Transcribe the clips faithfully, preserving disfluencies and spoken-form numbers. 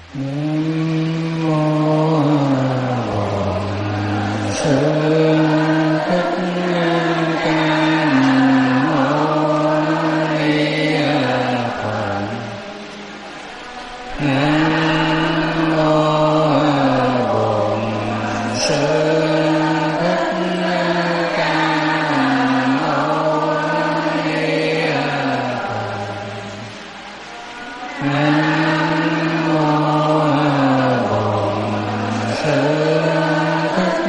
Nam mô Bổn Sư Thích Ca Mâu Ni Phật. Nam mô Bổn Sư Thích Ca Mâu Ni Phật. Nam mô Bổn Sư Thích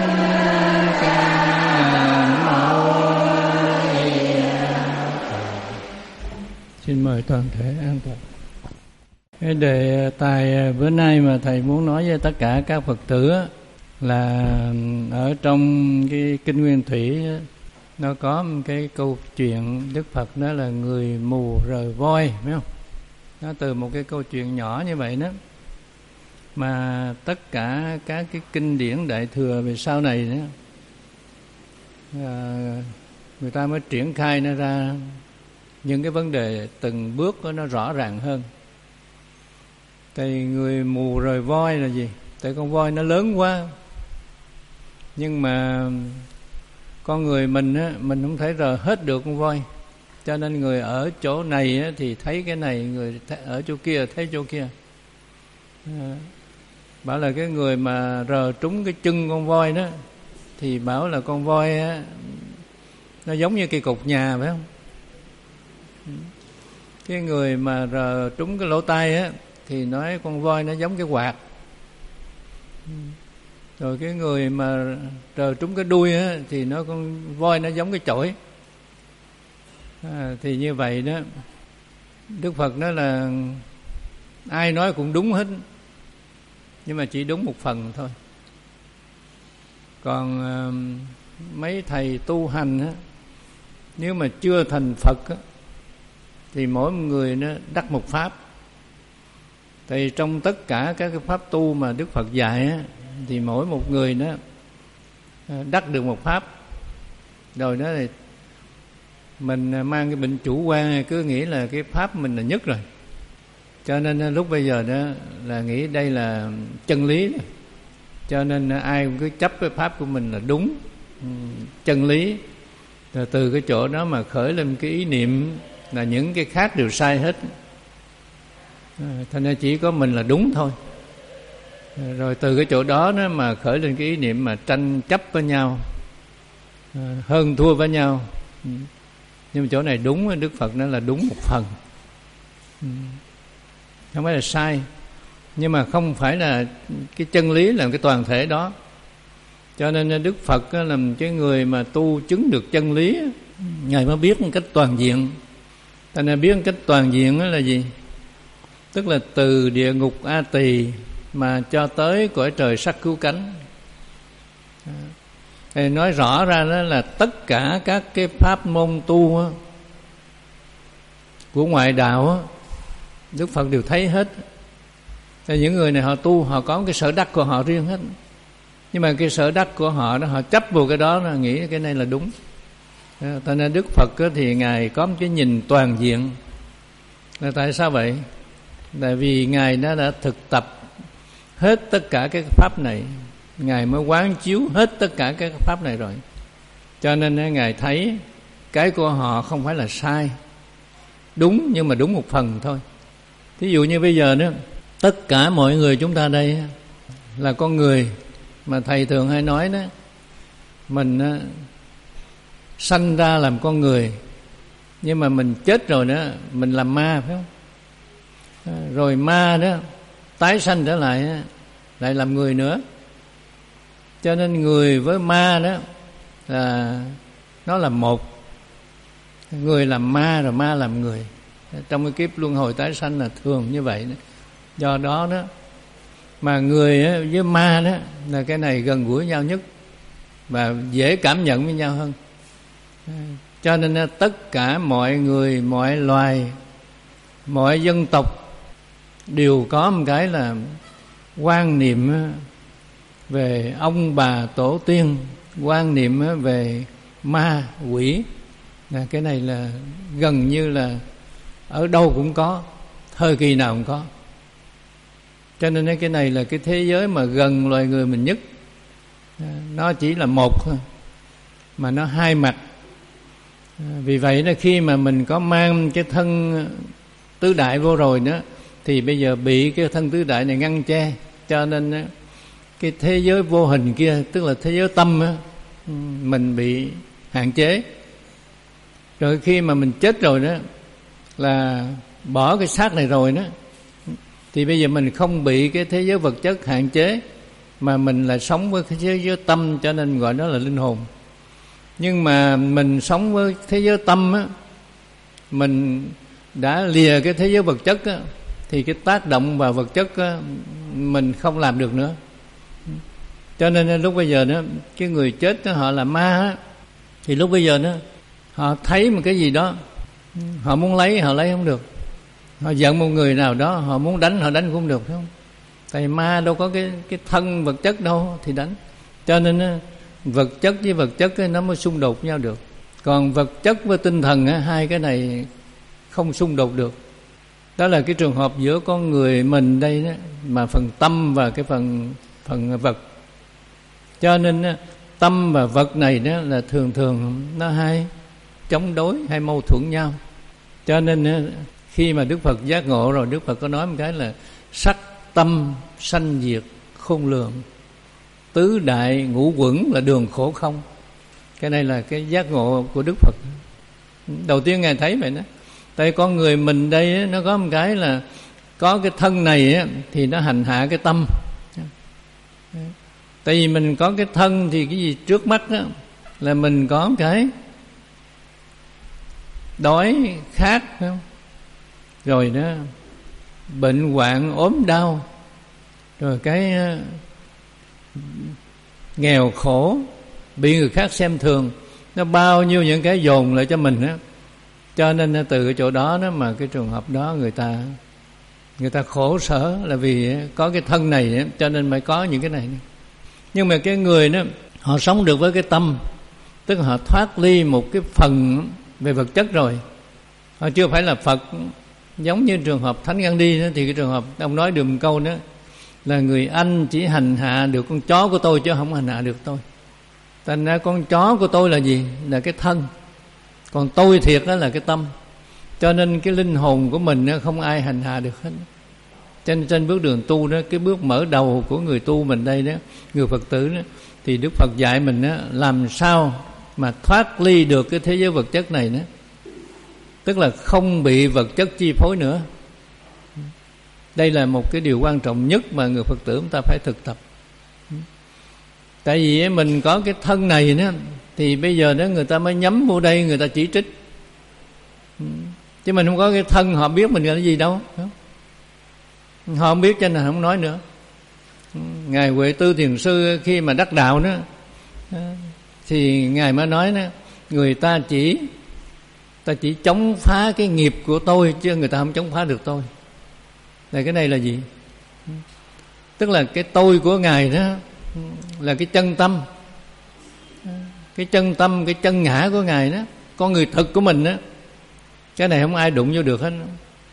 Ca Mâu Ni Phật. Xin mời toàn thể an toàn. Cái đề tài bữa nay mà thầy muốn nói với tất cả các Phật tử là ở trong cái Kinh Nguyên Thủy nó có một cái câu chuyện Đức Phật đó là người mù rờ voi, phải không? Nó từ một cái câu chuyện nhỏ như vậy đó mà tất cả các cái kinh điển Đại Thừa về sau này đó, à, người ta mới triển khai nó ra những cái vấn đề từng bước nó rõ ràng hơn. Tại người mù rời voi là gì? Tại con voi nó lớn quá, nhưng mà con người mình á, mình không thể rờ hết được con voi, cho nên người ở chỗ này á, thì thấy cái này, người ở chỗ kia thấy chỗ kia. À, bảo là cái người mà rờ trúng cái chân con voi đó thì bảo là con voi á, nó giống như cây cột nhà, phải không? Cái người mà rờ trúng cái lỗ tai á thì nói con voi nó giống cái quạt. Rồi cái người mà rờ trúng cái đuôi á thì nói con voi nó giống cái chổi. À, thì như vậy đó, Đức Phật nói là ai nói cũng đúng hết, nhưng mà chỉ đúng một phần thôi. Còn uh, mấy thầy tu hành á, nếu mà chưa thành Phật á, thì mỗi một người nó đắc một pháp. Thì trong tất cả các cái pháp tu mà Đức Phật dạy á, thì mỗi một người nó đắc được một pháp. Rồi đó thì mình mang cái bệnh chủ quan, cứ nghĩ là cái pháp mình là nhất rồi, cho nên lúc bây giờ đó là nghĩ đây là chân lý, cho nên ai cũng cứ chấp cái pháp của mình là đúng, chân lý. Rồi từ cái chỗ đó mà khởi lên cái ý niệm là những cái khác đều sai hết. Thành ra chỉ có mình là đúng thôi. Rồi từ cái chỗ đó nó mà khởi lên cái ý niệm mà tranh chấp với nhau, hơn thua với nhau. Nhưng mà chỗ này đúng, Đức Phật nói là đúng một phần, không phải là sai, nhưng mà không phải là cái chân lý là cái toàn thể đó. Cho nên Đức Phật là cái người mà tu chứng được chân lý, Ngài mới biết một cách toàn diện. Thành ra biết một cách toàn diện là gì? Tức là từ địa ngục A Tỳ mà cho tới cõi trời sắc cứu cánh. Thì nói rõ ra đó là tất cả các cái pháp môn tu á, của ngoại đạo á, Đức Phật đều thấy hết. Thì những người này họ tu, họ có cái sở đắc của họ riêng hết. Nhưng mà cái sở đắc của họ đó, họ chấp vào cái đó, là nghĩ cái này là đúng. Cho nên Đức Phật á, thì Ngài có một cái nhìn toàn diện. Là tại sao vậy? Tại vì Ngài đã, đã thực tập hết tất cả các pháp này, Ngài mới quán chiếu hết tất cả các pháp này rồi. Cho nên Ngài thấy cái của họ không phải là sai, đúng, nhưng mà đúng một phần thôi. Thí dụ như bây giờ đó, tất cả mọi người chúng ta đây là con người, mà thầy thường hay nói đó, mình sanh ra làm con người, nhưng mà mình chết rồi đó, mình làm ma, phải không? Rồi ma đó tái sanh trở lại, lại làm người nữa. Cho nên người với ma đó là nó là một. Người làm ma rồi ma làm người. Trong cái kiếp luân hồi tái sanh là thường như vậy đó. Do đó đó mà người với ma đó là cái này gần gũi nhau nhất và dễ cảm nhận với nhau hơn. Cho nên tất cả mọi người, mọi loài, mọi dân tộc đều có một cái là quan niệm về ông bà tổ tiên, quan niệm về ma quỷ. Là cái này là gần như là ở đâu cũng có, thời kỳ nào cũng có. Cho nên cái này là cái thế giới mà gần loài người mình nhất. Nó chỉ là một thôi, mà nó hai mặt. Vì vậy đó, khi mà mình có mang cái thân tứ đại vô rồi đó, thì bây giờ bị cái thân tứ đại này ngăn che. Cho nên cái thế giới vô hình kia, tức là thế giới tâm á, mình bị hạn chế. Rồi khi mà mình chết rồi đó, là bỏ cái xác này rồi đó, thì bây giờ mình không bị cái thế giới vật chất hạn chế, mà mình là sống với cái thế giới tâm, cho nên gọi đó là linh hồn. Nhưng mà mình sống với thế giới tâm á, mình đã lìa cái thế giới vật chất á, thì cái tác động vào vật chất á, mình không làm được nữa. Cho nên lúc bây giờ đó, cái người chết đó, họ là ma á, thì lúc bây giờ đó, họ thấy một cái gì đó, họ muốn lấy, họ lấy không được. Họ giận một người nào đó, họ muốn đánh, họ đánh cũng không được, phải không? Tại ma đâu có cái cái thân vật chất đâu thì đánh. Cho nên đó, vật chất với vật chất nó mới xung đột nhau được. Còn vật chất với tinh thần hai cái này không xung đột được. Đó là cái trường hợp giữa con người mình đây đó, mà phần tâm và cái phần phần vật. Cho nên tâm và vật này đó là thường thường nó hay chống đối, hay mâu thuẫn nhau. Cho nên khi mà Đức Phật giác ngộ rồi, Đức Phật có nói một cái là sắc tâm sanh diệt khôn lường, tứ đại ngũ quẩn là đường khổ không. Cái này là cái giác ngộ của Đức Phật. Đầu tiên Ngài thấy vậy đó. Tại con người mình đây nó có một cái là có cái thân này thì nó hành hạ cái tâm. Tại vì mình có cái thân thì cái gì trước mắt đó là mình có cái đói khát, phải không? Rồi đó bệnh hoạn ốm đau, rồi cái nghèo khổ, bị người khác xem thường, nó bao nhiêu những cái dồn lại cho mình á. Cho nên từ cái chỗ đó đó mà cái trường hợp đó người ta người ta khổ sở là vì có cái thân này á, cho nên mới có những cái này. Nhưng mà cái người đó họ sống được với cái tâm, tức là họ thoát ly một cái phần về vật chất rồi, họ chưa phải là Phật. Giống như trường hợp Thánh Gandhi đó, thì cái trường hợp ông nói được một câu đó là người Anh chỉ hành hạ được con chó của tôi chứ không hành hạ được tôi. Thành ra con chó của tôi là gì? Là cái thân. Còn tôi thiệt đó là cái tâm. Cho nên cái linh hồn của mình không ai hành hạ được hết. Trên trên bước đường tu đó, cái bước mở đầu của người tu mình đây đó, người Phật tử đó, thì Đức Phật dạy mình đó, làm sao mà thoát ly được cái thế giới vật chất này đó. Tức là không bị vật chất chi phối nữa. Đây là một cái điều quan trọng nhất mà người Phật tử chúng ta phải thực tập. Tại vì mình có cái thân này đó, thì bây giờ đó người ta mới nhắm vô đây, người ta chỉ trích. Chứ mình không có cái thân, họ biết mình là cái gì đâu. Họ không biết cho nên không nói nữa. Ngài Huệ Tư Thiền Sư khi mà đắc đạo đó, thì Ngài mới nói đó, người ta chỉ ta chỉ chống phá cái nghiệp của tôi, chứ người ta không chống phá được tôi. Là cái này là gì? Tức là cái tôi của Ngài đó là cái chân tâm, cái chân tâm, cái chân ngã của Ngài đó, con người thực của mình đó. Cái này không ai đụng vô được hết.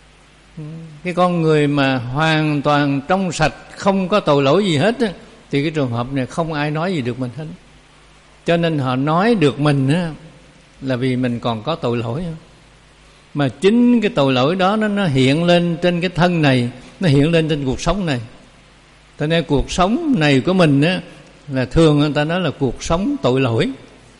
Cái con người mà hoàn toàn trong sạch, không có tội lỗi gì hết đó, thì cái trường hợp này không ai nói gì được mình hết. Cho nên họ nói được mình đó, là vì mình còn có tội lỗi. Mà chính cái tội lỗi đó nó, nó hiện lên trên cái thân này, nó hiện lên trên cuộc sống này. Cho nên cuộc sống này của mình á, là thường người ta nói là cuộc sống tội lỗi.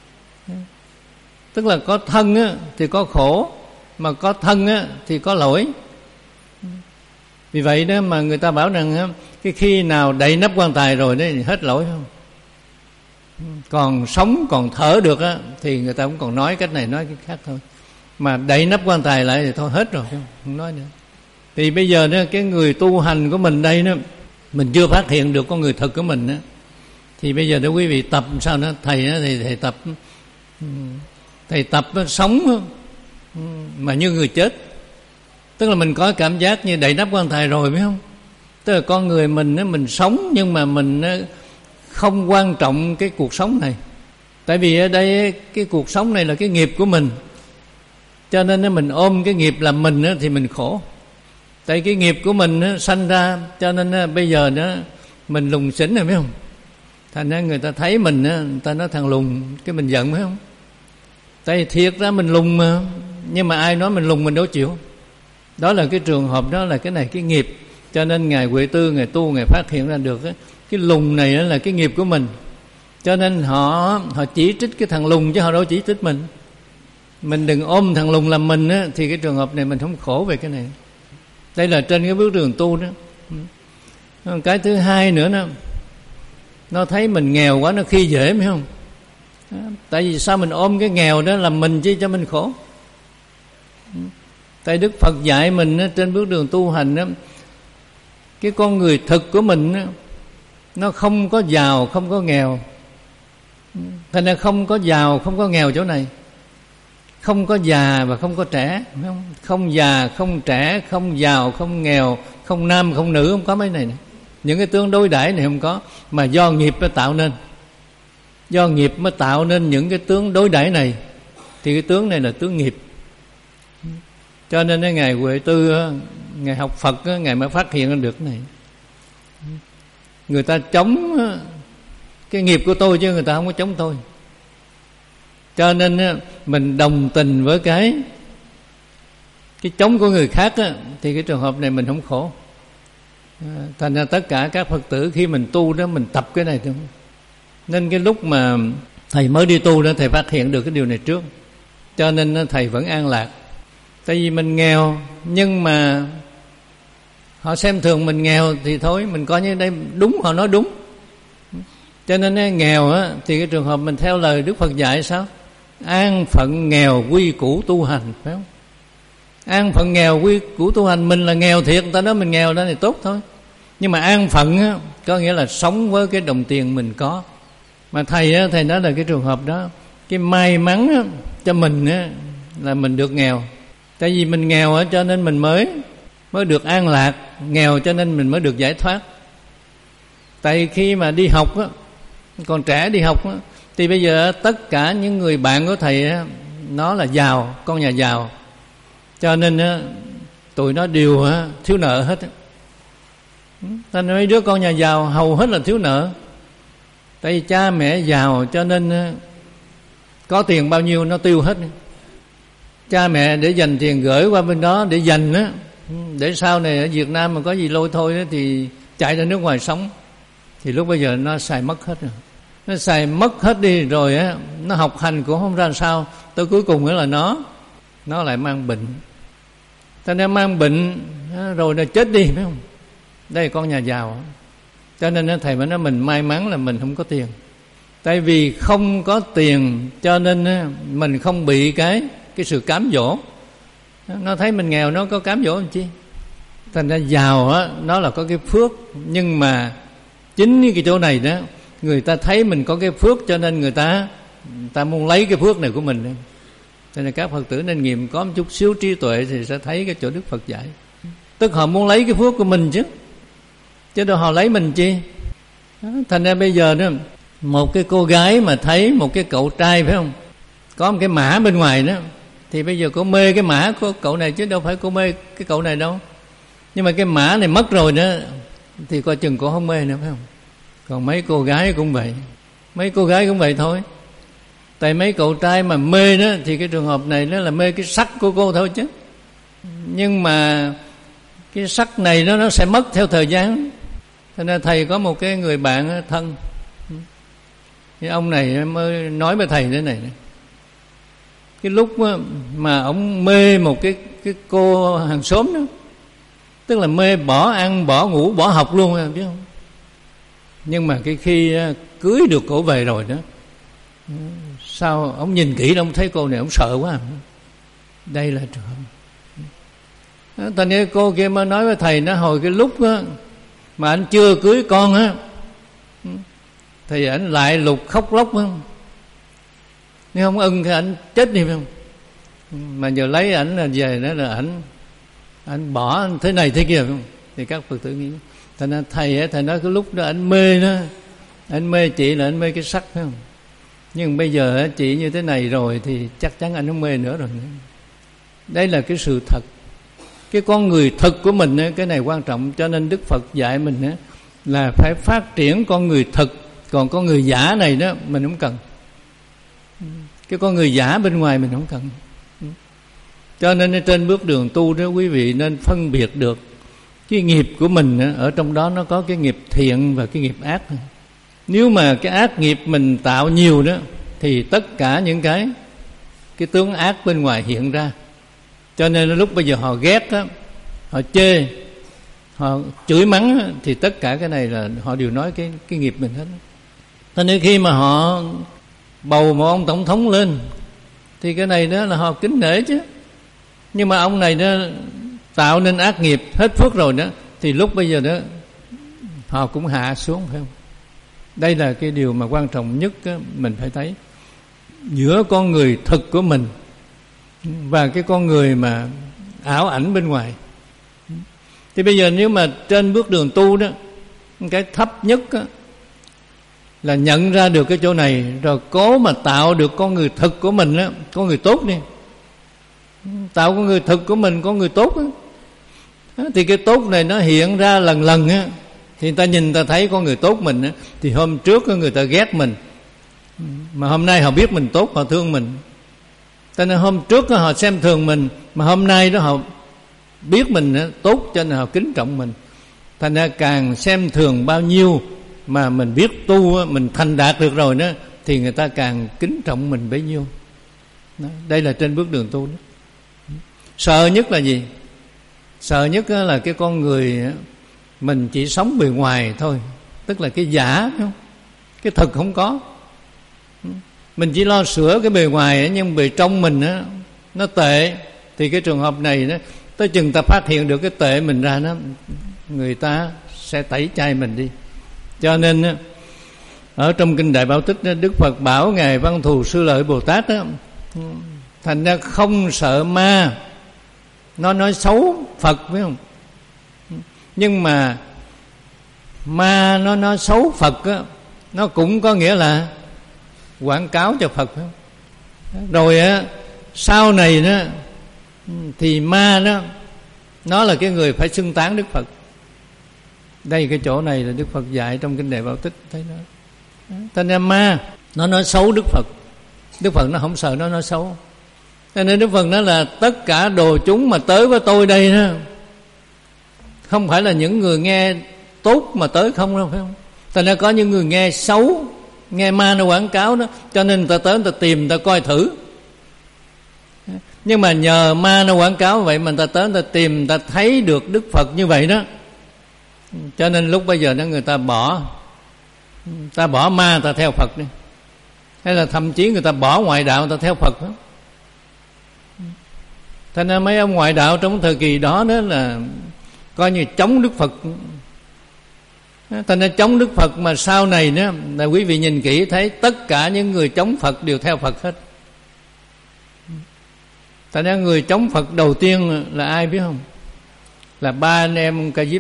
Tức là có thân á, thì có khổ, mà có thân á, thì có lỗi. Vì vậy đó mà người ta bảo rằng á, cái khi nào đậy nắp quan tài rồi đó thì hết lỗi không? Còn sống, còn thở được á, thì người ta cũng còn nói cách này nói cái khác thôi. Mà đậy nắp quan tài lại thì thôi hết rồi, không nói nữa. Thì bây giờ đó, cái người tu hành của mình đây đó, mình chưa phát hiện được con người thực của mình đó, thì bây giờ đó quý vị tập sao đó, thầy đó, thì thầy tập thầy tập đó, sống đó, mà như người chết. Tức là mình có cảm giác như đậy nắp quan tài rồi, biết không? Tức là con người mình đó, mình sống nhưng mà mình không quan trọng cái cuộc sống này. Tại vì ở đây cái cuộc sống này là cái nghiệp của mình, cho nên mình ôm cái nghiệp làm mình thì mình khổ. Tại cái nghiệp của mình á, sanh ra, cho nên á, bây giờ đó mình lùng xỉn rồi, biết không? Thành ra người ta thấy mình á, người ta nói thằng lùng, cái mình giận, phải không? Tại vì thiệt ra mình lùng mà, nhưng mà ai nói mình lùng mình đâu chịu. Đó là cái trường hợp đó, là cái này cái nghiệp. Cho nên Ngài Huệ Tư, Ngài tu, Ngài phát hiện ra được á, cái lùng này là cái nghiệp của mình. Cho nên họ họ chỉ trích cái thằng lùng chứ họ đâu chỉ trích mình. Mình đừng ôm thằng lùng làm mình á, thì cái trường hợp này mình không khổ về cái này. Đây là trên cái bước đường tu đó. Cái thứ hai nữa đó, nó thấy mình nghèo quá nó khi dễ, phải không? Tại vì sao mình ôm cái nghèo đó làm mình chứ cho mình khổ? Tại Đức Phật dạy mình á, trên bước đường tu hành đó, cái con người thực của mình á, nó không có giàu không có nghèo. Thành ra không có giàu không có nghèo chỗ này. Không có già và không có trẻ, phải không? Không già không trẻ, không giàu không nghèo, không nam không nữ, không có mấy này, này. Những cái tướng đối đãi này không có, mà do nghiệp mới tạo nên. Do nghiệp mới tạo nên những cái tướng đối đãi này. Thì cái tướng này là tướng nghiệp. Cho nên cái Ngài Huệ Tư, Ngài học Phật, Ngài mới phát hiện ra được cái này. Người ta chống cái nghiệp của tôi chứ người ta không có chống tôi. Cho nên mình đồng tình với cái cái chống của người khác á, thì cái trường hợp này mình không khổ. Thành ra tất cả các Phật tử khi mình tu đó, mình tập cái này thôi. Nên cái lúc mà thầy mới đi tu đó, thầy phát hiện được cái điều này trước. Cho nên thầy vẫn an lạc. Tại vì mình nghèo, nhưng mà họ xem thường mình nghèo thì thôi, mình coi như đây đúng, họ nói đúng. Cho nên nghèo á, thì cái trường hợp mình theo lời Đức Phật dạy sao? An phận nghèo quy củ tu hành, phải không? An phận nghèo quy củ tu hành, mình là nghèo thiệt, người ta nói mình nghèo đó thì tốt thôi. Nhưng mà an phận á, có nghĩa là sống với cái đồng tiền mình có. Mà thầy á, thầy nói là cái trường hợp đó, cái may mắn á, cho mình á, là mình được nghèo. Tại vì mình nghèo á, cho nên mình mới mới được an lạc. Nghèo cho nên mình mới được giải thoát. Tại khi mà đi học á, còn trẻ đi học á, thì bây giờ tất cả những người bạn của thầy á, nó là giàu, con nhà giàu. Cho nên á, tụi nó đều á, thiếu nợ hết á. Thành mấy đứa con nhà giàu hầu hết là thiếu nợ. Tại vì cha mẹ giàu cho nên á, có tiền bao nhiêu nó tiêu hết. Cha mẹ để dành tiền gửi qua bên đó để dành á, để sau này ở Việt Nam mà có gì lôi thôi á, thì chạy ra nước ngoài sống. Thì lúc bây giờ nó xài mất hết rồi. Nó xài mất hết đi rồi á, nó học hành cũng không ra sao. Tới cuối cùng nữa là nó Nó lại mang bệnh. Cho nên mang bệnh rồi nó chết đi, phải không? Đây là con nhà giàu. Cho nên thầy mới nói mình may mắn là mình không có tiền. Tại vì không có tiền cho nên mình không bị cái cái sự cám dỗ. Nó thấy mình nghèo nó có cám dỗ làm chi. Thành ra giàu á, nó là có cái phước. Nhưng mà chính cái chỗ này đó, người ta thấy mình có cái phước cho nên người ta người ta muốn lấy cái phước này của mình. Cho nên các Phật tử nên nghiệm có một chút xíu trí tuệ thì sẽ thấy cái chỗ Đức Phật dạy. Tức họ muốn lấy cái phước của mình chứ, chứ đâu họ lấy mình chi. Thành ra bây giờ đó, một cái cô gái mà thấy một cái cậu trai, phải không, có một cái mã bên ngoài đó, thì bây giờ cô mê cái mã của cậu này chứ đâu phải cô mê cái cậu này đâu. Nhưng mà cái mã này mất rồi đó thì coi chừng cô không mê nữa, phải không? Còn mấy cô gái cũng vậy. Mấy cô gái cũng vậy thôi. Tại mấy cậu trai mà mê đó thì cái trường hợp này nó là mê cái sắc của cô thôi chứ. Nhưng mà cái sắc này nó nó sẽ mất theo thời gian. Cho nên thầy có một cái người bạn thân, cái ông này mới nói với thầy thế này, cái lúc mà ông mê một cái cái cô hàng xóm đó, tức là mê bỏ ăn bỏ ngủ bỏ học luôn, biết không? Nhưng mà cái khi cưới được cổ về rồi đó, sao ông nhìn kỹ ông thấy cô này ông sợ quá. Đây là trường hợp. Thành ra cô kia mới nói với thầy, nó hồi cái lúc đó, mà anh chưa cưới con á, thì anh lại lục khóc lóc, phải không? Nếu không ưng thì anh chết đi, phải không? Mà giờ lấy ảnh là về đó là ảnh anh bỏ anh thế này thế kia, phải không? Thì các Phật tử nghĩ. Thành ra thầy ấy, thầy nói cái lúc đó anh mê đó, anh mê chị là anh mê cái sắc, phải không? Nhưng bây giờ chị như thế này rồi thì chắc chắn anh không mê nữa rồi. Đây là cái sự thật. cái con người thực của mình á, cái này quan trọng. Cho nên Đức Phật dạy mình á, là phải phát triển con người thực. Còn con người giả này đó mình không cần. Cái con người giả bên ngoài mình không cần. Cho nên trên bước đường tu đó, quý vị nên phân biệt được cái nghiệp của mình á, ở trong đó nó có cái nghiệp thiện và cái nghiệp ác. Nếu mà cái ác nghiệp mình tạo nhiều đó, thì tất cả những cái cái tướng ác bên ngoài hiện ra. Cho nên lúc bây giờ họ ghét đó, họ chê, họ chửi mắng đó, thì tất cả cái này là họ đều nói cái cái nghiệp mình hết. Cho nên khi mà họ bầu một ông tổng thống lên, thì cái này đó là họ kính nể chứ. Nhưng mà ông này đó tạo nên ác nghiệp hết phước rồi đó, thì lúc bây giờ đó họ cũng hạ xuống, phải không? Đây là cái điều mà quan trọng nhất đó, mình phải thấy giữa con người thực của mình và cái con người mà ảo ảnh bên ngoài. Thì bây giờ nếu mà trên bước đường tu đó, cái thấp nhất đó, là nhận ra được cái chỗ này, rồi cố mà tạo được con người thực của mình đó, con người tốt đi, tạo con người thực của mình, con người tốt đó. Thì cái tốt này nó hiện ra lần lần á, thì người ta nhìn, ta thấy con người tốt mình á, thì hôm trước người ta ghét mình, mà hôm nay họ biết mình tốt, họ thương mình. Cho nên hôm trước họ xem thường mình, mà hôm nay đó họ biết mình tốt, cho nên họ kính trọng mình. Thành ra càng xem thường bao nhiêu mà mình biết tu, mình thành đạt được rồi đó, thì người ta càng kính trọng mình bấy nhiêu. Đó, đây là trên bước đường tu đó. Sợ nhất là gì? Sợ nhất là cái con người mình chỉ sống bề ngoài thôi, tức là cái giả, không? Cái thực không có. Mình chỉ lo sửa cái bề ngoài, nhưng bề trong mình á, nó tệ. Thì cái trường hợp này đó, tới chừng ta phát hiện được cái tệ mình ra đó, người ta sẽ tẩy chay mình đi. Cho nên á, ở trong kinh Đại Bảo Tích đó, Đức Phật bảo ngài Văn Thù Sư Lợi Bồ Tát đó, thành ra không sợ ma nó nói xấu Phật, phải không? Nhưng mà ma nó nói xấu Phật á, nó cũng có nghĩa là quảng cáo cho Phật, phải không? Rồi á, sau này đó thì ma đó, nó là cái người phải xưng tán Đức Phật. Đây cái chỗ này là Đức Phật dạy trong kinh Đại Bảo Tích, thấy đó. Thành ra ma nó nói xấu Đức Phật, Đức Phật nó không sợ nó nói xấu. Cho nên Đức Phật nói là tất cả đồ chúng mà tới với tôi đây đó, không phải là những người nghe tốt mà tới không đâu, phải không? Thành ra có những người nghe xấu, nghe ma nó quảng cáo đó, cho nên người ta tới, người ta tìm, người ta coi thử. Nhưng mà nhờ ma nó quảng cáo vậy mà người ta tới, người ta tìm, người ta thấy được Đức Phật như vậy đó. Cho nên lúc bây giờ đó người ta bỏ, người ta bỏ ma, người ta theo Phật đi. Hay là thậm chí người ta bỏ ngoại đạo, người ta theo Phật đó. Thành ra mấy ông ngoại đạo trong thời kỳ đó đó là coi như chống Đức Phật. Thành ra chống Đức Phật, mà sau này đó là quý vị nhìn kỹ thấy tất cả những người chống Phật đều theo Phật hết. Thành ra người chống Phật đầu tiên là ai biết không? Là ba anh em ông Ca Diếp.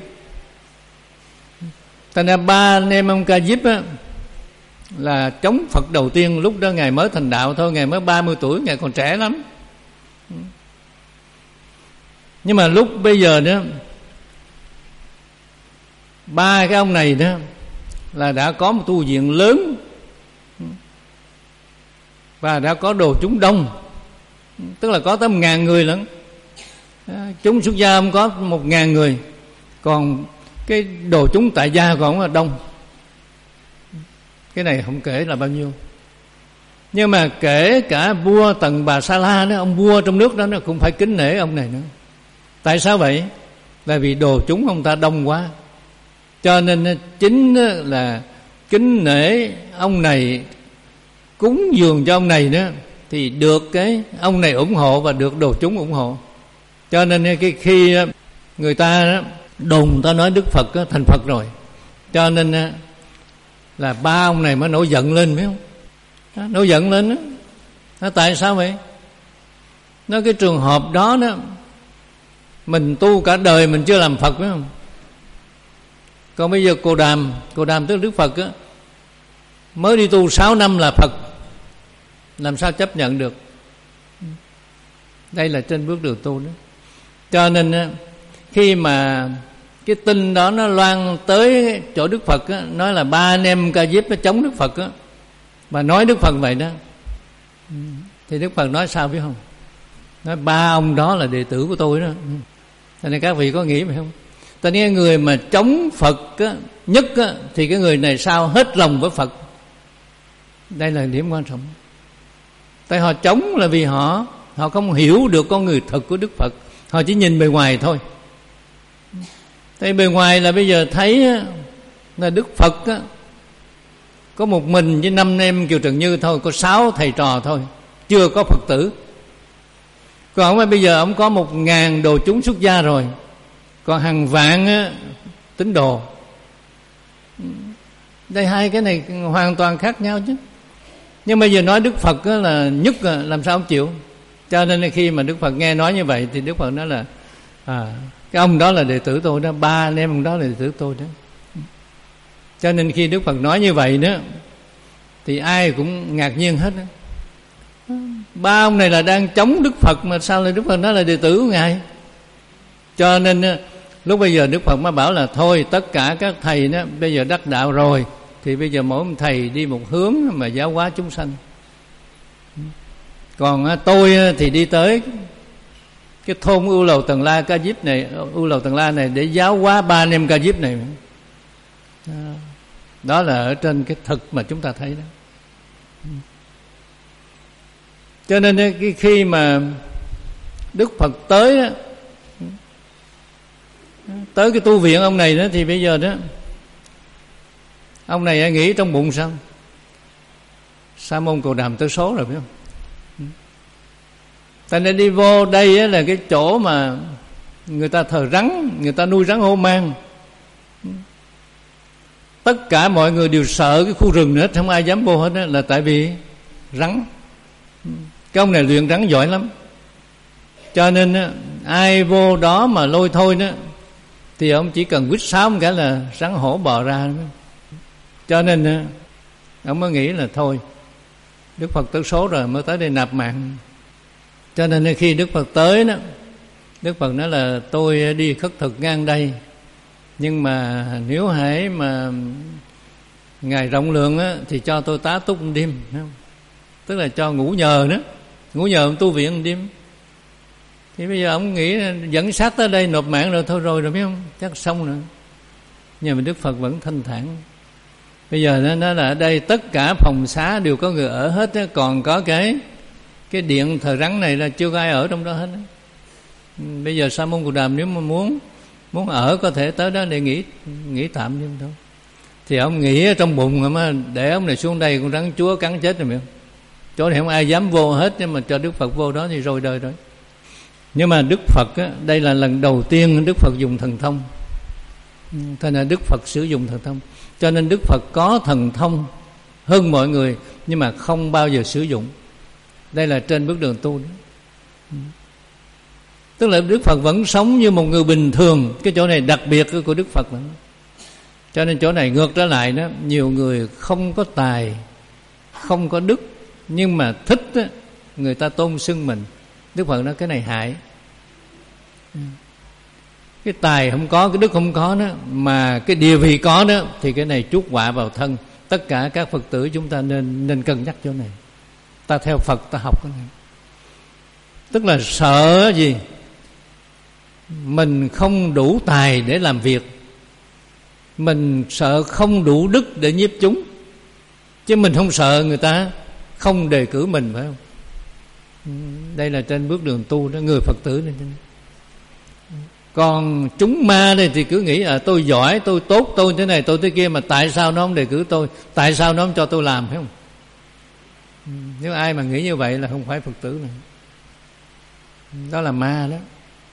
Thành ra ba anh em ông Ca Diếp á, là chống Phật đầu tiên. Lúc đó ngài mới thành đạo thôi, ngài mới ba mươi tuổi, ngài còn trẻ lắm. Nhưng mà lúc bây giờ đó, ba cái ông này đó là đã có một tu viện lớn và đã có đồ chúng đông, tức là có tới một ngàn người lận. Chúng xuất gia ông có một ngàn người, còn cái đồ chúng tại gia còn là đông. Cái này không kể là bao nhiêu. Nhưng mà kể cả vua Tần Bà Sa La đó, ông vua trong nước đó, nó cũng phải kính nể ông này nữa. Tại sao vậy? Là vì đồ chúng ông ta đông quá, cho nên chính là kính nể ông này, cúng dường cho ông này đó, thì được cái ông này ủng hộ và được đồ chúng ủng hộ. Cho nên cái khi người ta đồn ta nói Đức Phật thành Phật rồi, cho nên là ba ông này mới nổi giận lên, phải không? Nổi giận lên đó. Nó tại sao vậy? Nó cái trường hợp đó đó, mình tu cả đời mình chưa làm Phật, phải không? Còn bây giờ Cô Đàm, Cô Đàm tức Đức Phật á, mới đi tu sáu năm là Phật, làm sao chấp nhận được? Đây là trên bước đường tu đó. Cho nên khi mà cái tin đó nó loan tới chỗ Đức Phật á, nói là ba anh em Ca Diếp nó chống Đức Phật á, mà nói Đức Phật vậy đó, thì Đức Phật nói sao biết không? Nói ba ông đó là đệ tử của tôi đó. Cho nên các vị có nghĩ phải không? Tại nên người mà chống Phật á, nhất á, thì cái người này sao hết lòng với Phật. Đây là điểm quan trọng. Tại họ chống là vì họ họ không hiểu được con người thật của Đức Phật. Họ chỉ nhìn bề ngoài thôi. Tại bề ngoài là bây giờ thấy á, là Đức Phật á, có một mình với năm em Kiều Trần Như thôi, có sáu thầy trò thôi, chưa có Phật tử. Còn ông bây giờ ông có một ngàn đồ chúng xuất gia rồi, còn hàng vạn á, tín đồ. Đây hai cái này hoàn toàn khác nhau chứ. Nhưng bây giờ nói Đức Phật á, là nhất à, làm sao ông chịu. Cho nên khi mà Đức Phật nghe nói như vậy thì Đức Phật nói là à, cái ông đó là đệ tử tôi đó, ba anh em ông đó là đệ tử tôi đó. Cho nên khi Đức Phật nói như vậy đó thì ai cũng ngạc nhiên hết đó. Ba ông này là đang chống Đức Phật mà sao lại Đức Phật nói là đệ tử của Ngài. Cho nên lúc bây giờ Đức Phật mới bảo là thôi tất cả các thầy đó bây giờ đắc đạo rồi, thì bây giờ mỗi một thầy đi một hướng mà giáo hóa chúng sanh. Còn tôi thì đi tới cái thôn Ưu Lầu Tần La Ca Diếp này, Ưu Lầu Tần La này để giáo hóa ba anh em Ca Diếp này. Đó là ở trên cái thực mà chúng ta thấy đó. Cho nên khi mà Đức Phật tới đó, tới cái tu viện ông này đó, thì bây giờ đó ông này nghĩ trong bụng sao? Sa môn Cồ Đàm tới số rồi biết không? Tại nên đi vô đây là cái chỗ mà người ta thờ rắn, người ta nuôi rắn hổ mang. Tất cả mọi người đều sợ cái khu rừng nữa, không ai dám vô hết đó, là tại vì rắn. Cái ông này luyện rắn giỏi lắm. Cho nên ai vô đó mà lôi thôi đó thì ông chỉ cần quýt sáo một cái là rắn hổ bò ra. Cho nên ông mới nghĩ là thôi Đức Phật tới số rồi mới tới đây nạp mạng. Cho nên khi Đức Phật tới đó, Đức Phật nói là tôi đi khất thực ngang đây, nhưng mà nếu hãy mà Ngài rộng lượng á, thì cho tôi tá túc một đêm, tức là cho ngủ nhờ đó, ngủ nhờ tu viện một đêm. Thì bây giờ ông nghĩ dẫn sát tới đây nộp mạng rồi thôi rồi rồi biết không, chắc xong rồi. Nhưng mà Đức Phật vẫn thanh thản. Bây giờ nó nói là ở đây tất cả phòng xá đều có người ở hết đó, còn có cái cái điện thờ rắn này là chưa có ai ở trong đó hết đó. Bây giờ Sa môn Cồ Đàm nếu mà muốn muốn ở có thể tới đó để nghỉ nghỉ tạm nhưng thôi. Thì ông nghĩ ở trong bụng mà để ông này xuống đây con rắn chúa cắn chết rồi. Chỗ này không ai dám vô hết, nhưng mà cho Đức Phật vô đó thì rồi đời rồi. Nhưng mà Đức Phật á, đây là lần đầu tiên Đức Phật dùng thần thông. Thế nên Đức Phật sử dụng thần thông. Cho nên Đức Phật có thần thông hơn mọi người, nhưng mà không bao giờ sử dụng. Đây là trên bước đường tu đó. Tức là Đức Phật vẫn sống như một người bình thường. Cái chỗ này đặc biệt của Đức Phật đó. Cho nên chỗ này ngược trở lại đó, nhiều người không có tài, không có đức, nhưng mà thích đó, người ta tôn xưng mình. Đức Phật nói cái này hại. Cái tài không có, cái đức không có đó, mà cái địa vị có đó, thì cái này chuốc họa vào thân. Tất cả các Phật tử chúng ta nên nên cân nhắc chỗ này. Ta theo Phật ta học cái này. Tức là sợ gì? Mình không đủ tài để làm việc, mình sợ không đủ đức để nhiếp chúng, chứ mình không sợ người ta không đề cử mình, phải không? Đây là trên bước đường tu đó, người Phật tử này. Còn chúng ma đây thì cứ nghĩ à, tôi giỏi, tôi tốt, tôi thế này, tôi thế kia, mà tại sao nó không đề cử tôi, tại sao nó không cho tôi làm, phải không? Nếu ai mà nghĩ như vậy là không phải Phật tử này. Đó là ma đó.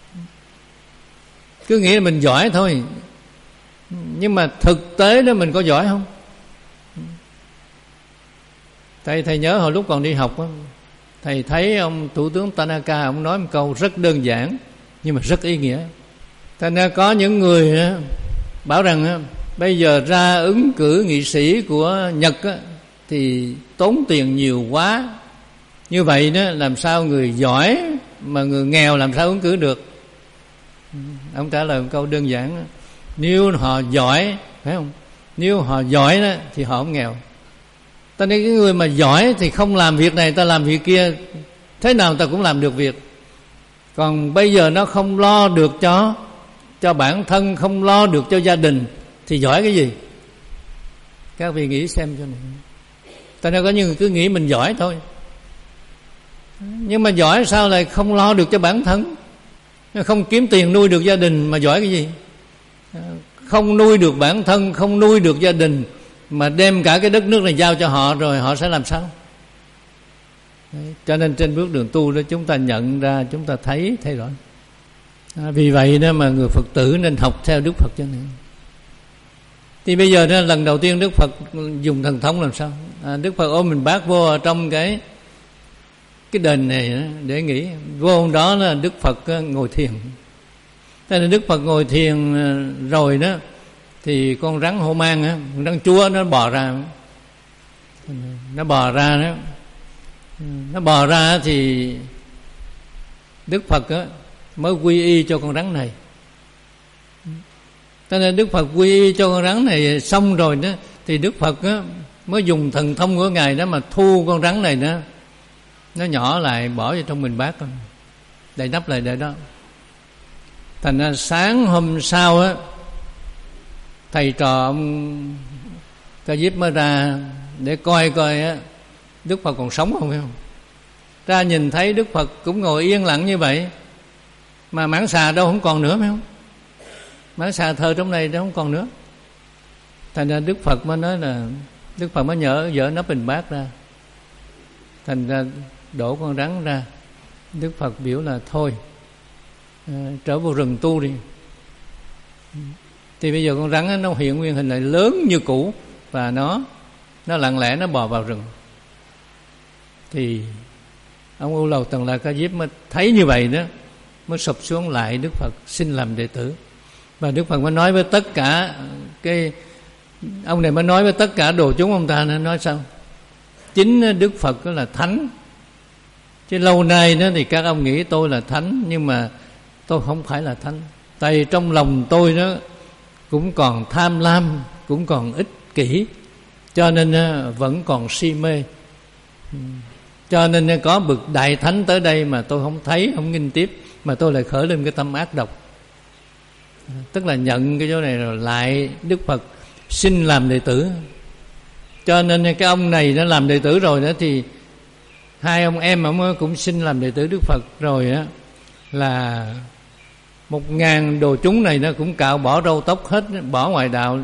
Cứ nghĩ là mình giỏi thôi, nhưng mà thực tế đó mình có giỏi không? Thầy, thầy nhớ hồi lúc còn đi học đó, thầy thấy ông Thủ tướng Tanaka, ông nói một câu rất đơn giản nhưng mà rất ý nghĩa. Thành ra có những người bảo rằng bây giờ ra ứng cử nghị sĩ của Nhật thì tốn tiền nhiều quá, như vậy đó làm sao người giỏi mà người nghèo làm sao ứng cử được? Ông trả lời một câu đơn giản: nếu họ giỏi, phải không? Nếu họ giỏi đó thì họ không nghèo. Ta nói cái người mà giỏi thì không làm việc này, ta làm việc kia, thế nào ta cũng làm được việc. Còn bây giờ nó không lo được cho cho bản thân, không lo được cho gia đình, thì giỏi cái gì? Các vị nghĩ xem cho này. Ta nói có những người cứ nghĩ mình giỏi thôi, nhưng mà giỏi sao lại không lo được cho bản thân, không kiếm tiền nuôi được gia đình mà giỏi cái gì? Không nuôi được bản thân, không nuôi được gia đình, mà đem cả cái đất nước này giao cho họ rồi họ sẽ làm sao? Đấy, cho nên trên bước đường tu đó chúng ta nhận ra, chúng ta thấy thay đổi. À, vì vậy đó mà người Phật tử nên học theo Đức Phật cho nên. Thì bây giờ đó, lần đầu tiên Đức Phật dùng thần thông làm sao? À, Đức Phật ôm mình bát vô ở trong cái cái đền này đó, để nghỉ. Vô hôm đó là Đức Phật ngồi thiền. Thế là Đức Phật ngồi thiền rồi đó, thì con rắn hổ mang á, con rắn chúa nó bò ra, nó bò ra đó, nó bò ra thì Đức Phật á mới quy y cho con rắn này. Cho nên Đức Phật quy y cho con rắn này xong rồi đó, thì Đức Phật á mới dùng thần thông của Ngài đó mà thu con rắn này đó, nó nhỏ lại bỏ vào trong bình bát, đậy nắp lại để đó. Thành ra sáng hôm sau á, thầy trò ông Ca Diếp mới ra để coi coi á Đức Phật còn sống không, phải không? Ra nhìn thấy Đức Phật cũng ngồi yên lặng như vậy, mà mãng xà đâu không còn nữa, phải không? Mãng xà thơ trong này đâu không còn nữa. Thành ra Đức Phật mới nói là Đức Phật mới nhỡ dỡ nắp bình bát ra, thành ra đổ con rắn ra. Đức Phật biểu là thôi, à, trở vào rừng tu đi. Thì bây giờ con rắn nó hiện nguyên hình lại lớn như cũ, và nó nó lặng lẽ nó bò vào rừng. Thì ông U Lầu Tần La Ca Diếp mới thấy như vậy đó, mới sụp xuống lại Đức Phật xin làm đệ tử. Và Đức Phật mới nói với tất cả cái ông này, mới nói với tất cả đồ chúng ông ta, nó nói sao? Chính Đức Phật đó là thánh, chứ lâu nay đó thì các ông nghĩ tôi là thánh, nhưng mà tôi không phải là thánh. Tại vì trong lòng tôi đó cũng còn tham lam, cũng còn ích kỷ, cho nên vẫn còn si mê. Cho nên có bậc đại thánh tới đây mà tôi không thấy, không nghinh tiếp, mà tôi lại khởi lên cái tâm ác độc. Tức là nhận cái chỗ này rồi lại Đức Phật xin làm đệ tử. Cho nên cái ông này đã làm đệ tử rồi đó, thì hai ông em ông cũng xin làm đệ tử Đức Phật rồi á, là một ngàn đồ chúng này nó cũng cạo bỏ râu tóc hết, bỏ ngoài đạo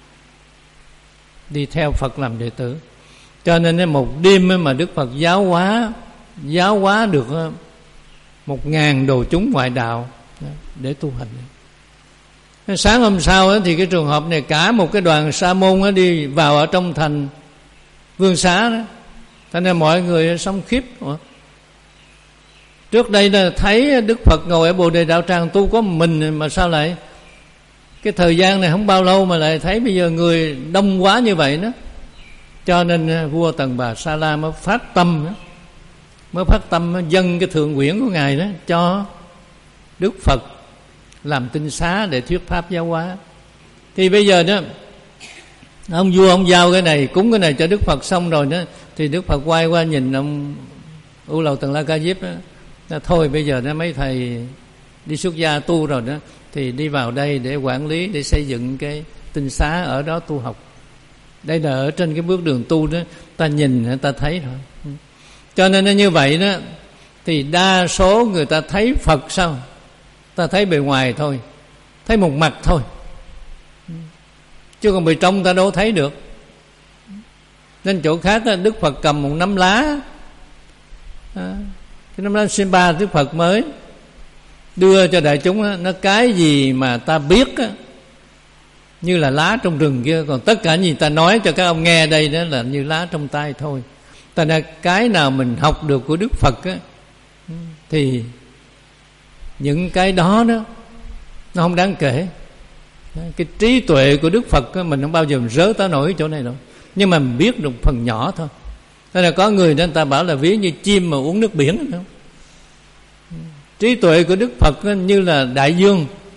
đi theo Phật làm đệ tử. Cho nên một đêm mà Đức Phật giáo hóa giáo hóa được một ngàn đồ chúng ngoại đạo để tu hành. Sáng hôm sau thì cái trường hợp này cả một cái đoàn sa môn đi vào ở trong thành Vương Xá đó. Thành ra mọi người sống khiếp. Ủa? Trước đây là thấy Đức Phật ngồi ở Bồ Đề Đạo Tràng tu có mình, mà sao lại cái thời gian này không bao lâu mà lại thấy bây giờ người đông quá như vậy đó. Cho nên vua Tần Bà Sa La mới phát tâm đó, mới phát tâm dâng cái thượng quyển của Ngài đó cho Đức Phật làm tinh xá để thuyết pháp giáo hóa. Thì bây giờ đó ông vua ông giao cái này, cúng cái này cho Đức Phật xong rồi đó, thì Đức Phật quay qua nhìn ông U Lầu Tần La Ca Diếp đó, thôi bây giờ đó mấy thầy đi xuất gia tu rồi đó, thì đi vào đây để quản lý, để xây dựng cái tinh xá ở đó tu học. Đây là ở trên cái bước đường tu đó, ta nhìn ta thấy rồi. Cho nên nó như vậy đó, thì đa số người ta thấy Phật sao? Ta thấy bề ngoài thôi, thấy một mặt thôi, chứ còn bề trong ta đâu thấy được. Nên chỗ khác đó, Đức Phật cầm một nắm lá, à, cái nắm lá Simba Đức Phật mới đưa cho đại chúng đó, nó cái gì mà ta biết đó, như là lá trong rừng kia, còn tất cả gì ta nói cho các ông nghe đây đó là như lá trong tay thôi. Tại nên cái nào mình học được của Đức Phật á, thì những cái đó đó nó không đáng kể. Cái trí tuệ của Đức Phật á, mình không bao giờ mình rớ tới nổi chỗ này đâu, nhưng mà mình biết được phần nhỏ thôi. Nên là có người nên ta bảo là ví như chim mà uống nước biển, không? Trí tuệ của Đức Phật á, như là đại dương,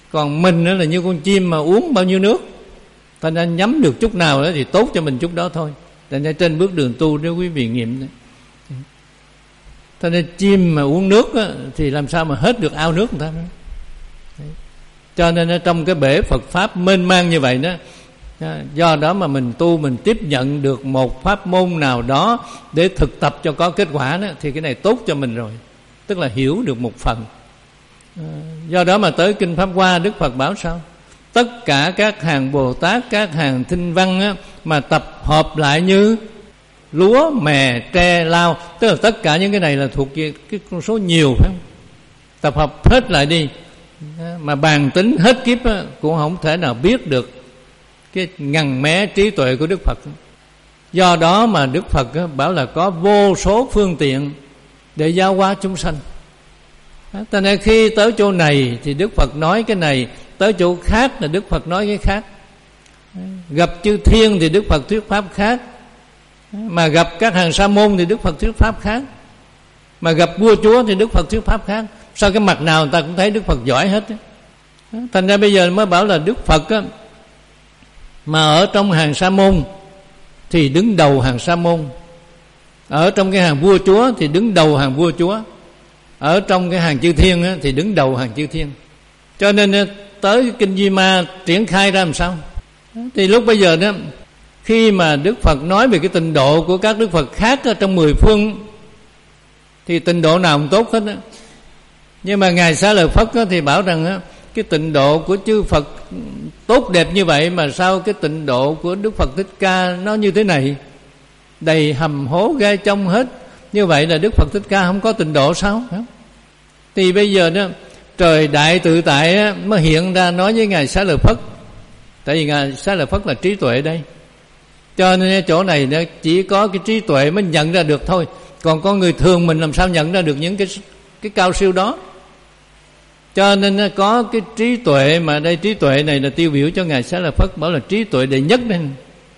Còn mình là như con chim mà uống bao nhiêu nước, thành ra nhắm được chút nào đó thì tốt cho mình chút đó thôi. Thành ra trên bước đường tu nếu quý vị nghiệm đấy. Thành ra chim mà uống nước á, thì làm sao mà hết được ao nước người ta nữa. Đấy. Cho nên trong cái bể Phật Pháp mênh mang như vậy đó, do đó mà mình tu, mình tiếp nhận được một pháp môn nào đó để thực tập cho có kết quả đó, thì cái này tốt cho mình rồi, tức là hiểu được một phần. Do đó mà tới Kinh Pháp Hoa, Đức Phật bảo sao? Tất cả các hàng Bồ Tát, các hàng Tinh Văn á, mà tập hợp lại như lúa, mè, tre, lao, tức là tất cả những cái này là thuộc cái, cái con số nhiều, phải không? Tập hợp hết lại đi, mà bàn tính hết kiếp á, cũng không thể nào biết được cái ngần mé trí tuệ của Đức Phật. Do đó mà Đức Phật á, bảo là có vô số phương tiện để giáo hóa chúng sanh. Cho nên khi tới chỗ này thì Đức Phật nói cái này, tới chỗ khác là Đức Phật nói cái khác. Gặp chư thiên thì Đức Phật thuyết pháp khác, mà gặp các hàng sa môn thì Đức Phật thuyết pháp khác, mà gặp vua chúa thì Đức Phật thuyết pháp khác. Sao cái mặt nào người ta cũng thấy Đức Phật giỏi hết. Thành ra bây giờ mới bảo là Đức Phật á, mà ở trong hàng sa môn thì đứng đầu hàng sa môn, ở trong cái hàng vua chúa thì đứng đầu hàng vua chúa, ở trong cái hàng chư thiên á, thì đứng đầu hàng chư thiên. Cho nên tới cái Kinh Di Ma triển khai ra làm sao? Thì lúc bây giờ đó, khi mà Đức Phật nói về cái tịnh độ của các Đức Phật khác ở trong mười phương, thì tịnh độ nào cũng tốt hết á. Nhưng mà Ngài Xá Lợi Phất á, thì bảo rằng á, cái tịnh độ của chư Phật tốt đẹp như vậy, mà sao cái tịnh độ của Đức Phật Thích Ca nó như thế này, đầy hầm hố gai trong hết. Như vậy là Đức Phật Thích Ca không có tịnh độ sao? Thì bây giờ đó, trời đại tự tại á, mới hiện ra nói với Ngài Xá Lợi Phất. Tại vì Ngài Xá Lợi Phất là trí tuệ đây, cho nên chỗ này nó chỉ có cái trí tuệ mới nhận ra được thôi. Còn con người thường mình làm sao nhận ra được những cái cái cao siêu đó. Cho nên có cái trí tuệ, mà đây trí tuệ này là tiêu biểu cho Ngài Xá Lợi Phất, bảo là trí tuệ đệ nhất nên.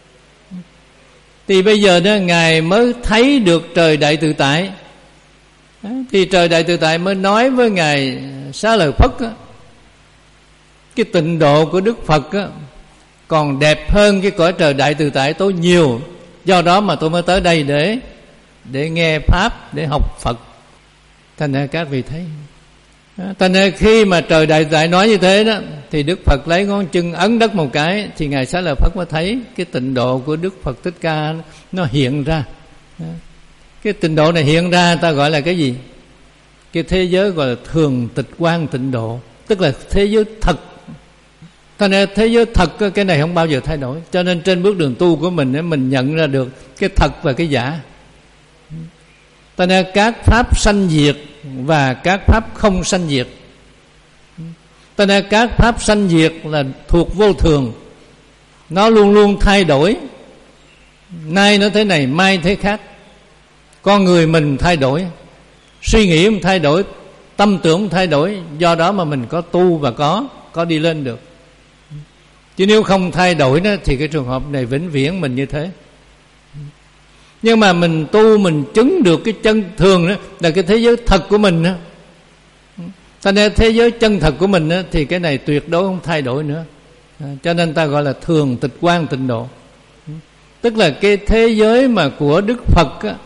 Thì bây giờ đó Ngài mới thấy được trời đại tự tại. Thì trời đại tự tại mới nói với Ngài Xá Lợi Phất á, cái tịnh độ của Đức Phật á, còn đẹp hơn cái cõi trời đại tự tại tôi nhiều. Do đó mà tôi mới tới đây để để nghe pháp, để học Phật. Thành ra các vị thấy, thành ra khi mà trời đại tự tại nói như thế đó, thì Đức Phật lấy ngón chân ấn đất một cái, thì Ngài Xá Lợi Phất mới thấy cái tịnh độ của Đức Phật Thích Ca nó hiện ra. Cái tịnh độ này hiện ra ta gọi là cái gì? Cái thế giới gọi là thường tịch quang tịnh độ, tức là thế giới thật. Thành ra thế giới thật cái này không bao giờ thay đổi. Cho nên trên bước đường tu của mình mình nhận ra được cái thật và cái giả. Thành ra các pháp sanh diệt và các pháp không sanh diệt. Thành ra các pháp sanh diệt là thuộc vô thường, nó luôn luôn thay đổi. Nay nó thế này, mai thế khác. Con người mình thay đổi, suy nghĩ mình thay đổi, tâm tưởng mình thay đổi. Do đó mà mình có tu và có có đi lên được. Chứ nếu không thay đổi đó, thì cái trường hợp này vĩnh viễn mình như thế. Nhưng mà mình tu, mình chứng được cái chân thường đó, là cái thế giới thật của mình đó. Cho nên thế giới chân thật của mình đó, thì cái này tuyệt đối không thay đổi nữa. Cho nên ta gọi là thường tịch quang tịnh độ. Tức là cái thế giới mà của Đức Phật á,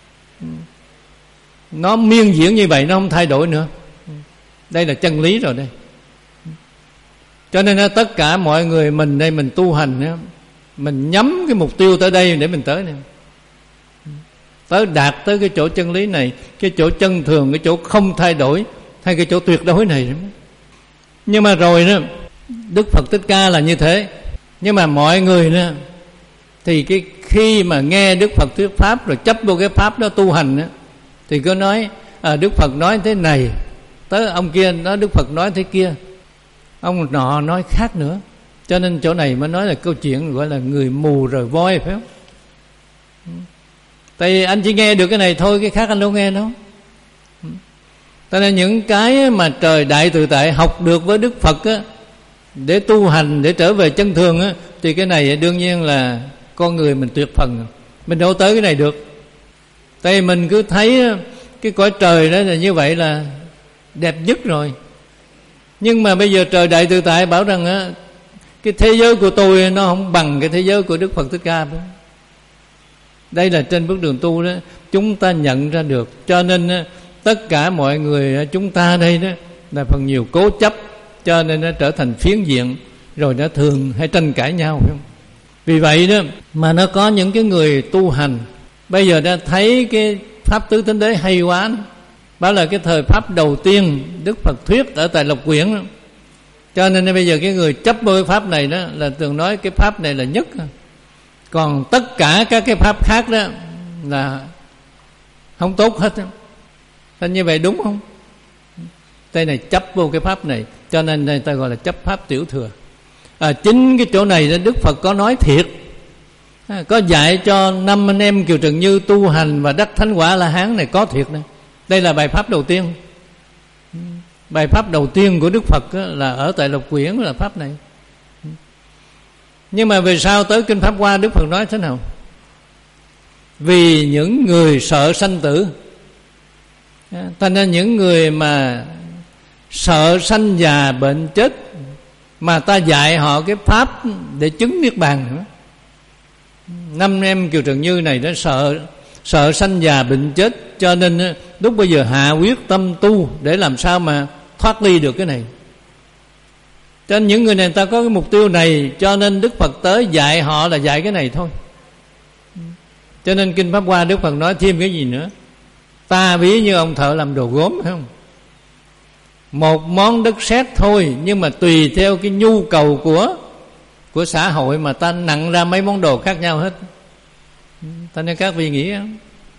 nó miên diễn như vậy, nó không thay đổi nữa. Đây là chân lý rồi đây. Cho nên tất cả mọi người mình đây mình tu hành, mình nhắm cái mục tiêu tới đây để mình tới này, tới đạt tới cái chỗ chân lý này, cái chỗ chân thường, cái chỗ không thay đổi, hay cái chỗ tuyệt đối này. Nhưng mà rồi đó, Đức Phật Thích Ca là như thế. Nhưng mà mọi người đó, thì cái khi mà nghe Đức Phật thuyết pháp rồi chấp vô cái pháp đó tu hành đó, thì cứ nói à, Đức Phật nói thế này, tới ông kia nói Đức Phật nói thế kia, ông nọ nói khác nữa. Cho nên chỗ này mới nói là câu chuyện gọi là người mù rời voi, phải không? Tại vì anh chỉ nghe được cái này thôi, cái khác anh đâu nghe đâu. Cho nên những cái mà trời đại tự tại học được với Đức Phật á, để tu hành, để trở về chân thường á, thì cái này đương nhiên là con người mình tuyệt phần, mình đâu tới cái này được. Tại vì mình cứ thấy cái cõi trời đó là như vậy là đẹp nhất rồi. Nhưng mà bây giờ trời Đại Tự Tại bảo rằng á, cái thế giới của tôi nó không bằng cái thế giới của Đức Phật Thích Ca. Đây là trên bước đường tu đó, chúng ta nhận ra được. Cho nên á, tất cả mọi người chúng ta đây đó là phần nhiều cố chấp, cho nên nó trở thành phiến diện, rồi nó thường hay tranh cãi nhau, phải không? Vì vậy đó mà nó có những cái người tu hành bây giờ đã thấy cái pháp tứ thánh đế hay quá đó. Đó là cái thời pháp đầu tiên Đức Phật thuyết ở tại Lộc Quyển đó. Cho nên bây giờ cái người chấp vô cái pháp này đó là thường nói cái pháp này là nhất, còn tất cả các cái pháp khác đó là không tốt hết. Thế như vậy đúng không? Đây này chấp vô cái pháp này, cho nên người ta gọi là chấp pháp tiểu thừa. À, chính cái chỗ này Đức Phật có nói thiệt, à, có dạy cho năm anh em Kiều Trần Như tu hành và đắc thánh quả La Hán này, có thiệt này. Đây là bài pháp đầu tiên. Bài pháp đầu tiên của Đức Phật là ở tại Lộc Quyển là pháp này. Nhưng mà về sau tới Kinh Pháp Hoa, Đức Phật nói thế nào? Vì những người sợ sanh tử, thành ra những người mà sợ sanh già bệnh chết mà ta dạy họ cái pháp để chứng niết bàn nữa. Năm em Kiều Trần Như này nó sợ sợ sanh già bệnh chết, cho nên lúc bây giờ hạ quyết tâm tu để làm sao mà thoát ly được cái này. Cho nên những người này người ta có cái mục tiêu này, cho nên Đức Phật tới dạy họ là dạy cái này thôi. Cho nên Kinh Pháp Hoa Đức Phật nói thêm cái gì nữa? Ta ví như ông thợ làm đồ gốm, phải không? Một món đất sét thôi, nhưng mà tùy theo cái nhu cầu của của xã hội mà ta nặng ra mấy món đồ khác nhau hết. Ta nên các vị nghĩ không?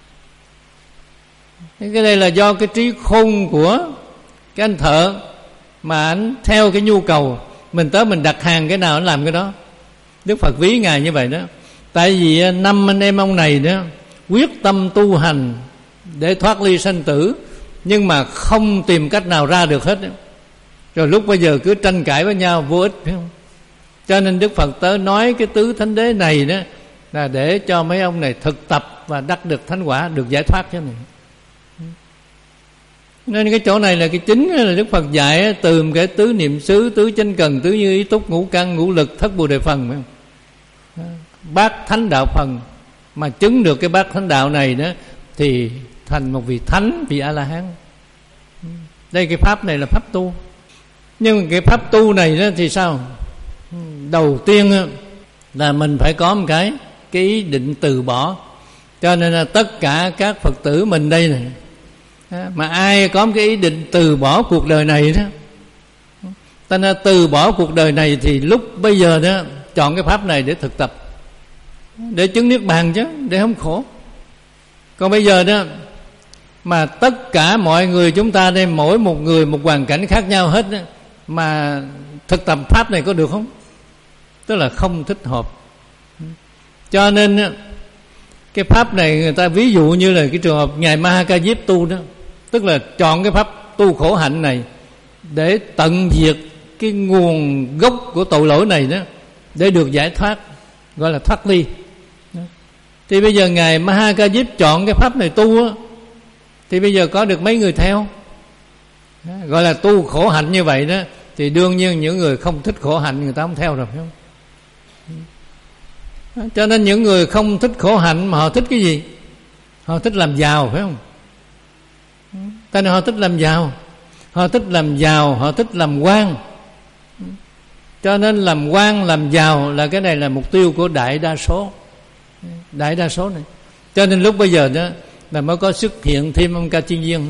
Cái đây là do cái trí khôn của cái anh thợ, mà anh theo cái nhu cầu, mình tới mình đặt hàng cái nào anh làm cái đó. Đức Phật ví Ngài như vậy đó. Tại vì năm anh em ông này đó quyết tâm tu hành để thoát ly sanh tử, nhưng mà không tìm cách nào ra được hết. Rồi lúc bây giờ cứ tranh cãi với nhau vô ích, phải không? Cho nên Đức Phật tới nói cái tứ thánh đế này đó là để cho mấy ông này thực tập và đắc được thánh quả, được giải thoát cho này. Nên cái chỗ này là cái chính là Đức Phật dạy từ cái tứ niệm xứ, tứ chánh cần, tứ như ý túc, ngũ căn, ngũ lực, thất bồ đề phần, phải không? Bát thánh đạo phần, mà chứng được cái bát thánh đạo này đó thì thành một vị thánh, vị A-la-hán. Đây cái pháp này là pháp tu. Nhưng mà cái pháp tu này đó thì sao? Đầu tiên là mình phải có một cái cái ý định từ bỏ. Cho nên là tất cả các Phật tử mình đây này, mà ai có một cái ý định từ bỏ cuộc đời này đó, ta nên từ bỏ cuộc đời này thì lúc bây giờ đó chọn cái pháp này để thực tập, để chứng niết bàn chứ, để không khổ. Còn bây giờ đó mà tất cả mọi người chúng ta đây, mỗi một người một hoàn cảnh khác nhau hết đó, mà thực tập pháp này có được không? Tức là không thích hợp. Cho nên cái pháp này người ta ví dụ như là cái trường hợp ngài Ma Ha Ca Diếp tu đó, tức là chọn cái pháp tu khổ hạnh này để tận diệt cái nguồn gốc của tội lỗi này đó, để được giải thoát, gọi là thoát ly. Thì bây giờ ngài Ma Ha Ca Diếp chọn cái pháp này tu á, thì bây giờ có được mấy người theo? Gọi là tu khổ hạnh như vậy đó, thì đương nhiên những người không thích khổ hạnh người ta không theo rồi, phải không? Cho nên những người không thích khổ hạnh mà họ thích cái gì? Họ thích làm giàu, phải không? Tại nên họ thích làm giàu, họ thích làm giàu, họ thích làm quan. Cho nên làm quan, làm giàu là cái này là mục tiêu của đại đa số, đại đa số này. Cho nên lúc bây giờ đó là mới có xuất hiện thêm ông Ca Chiên Viên.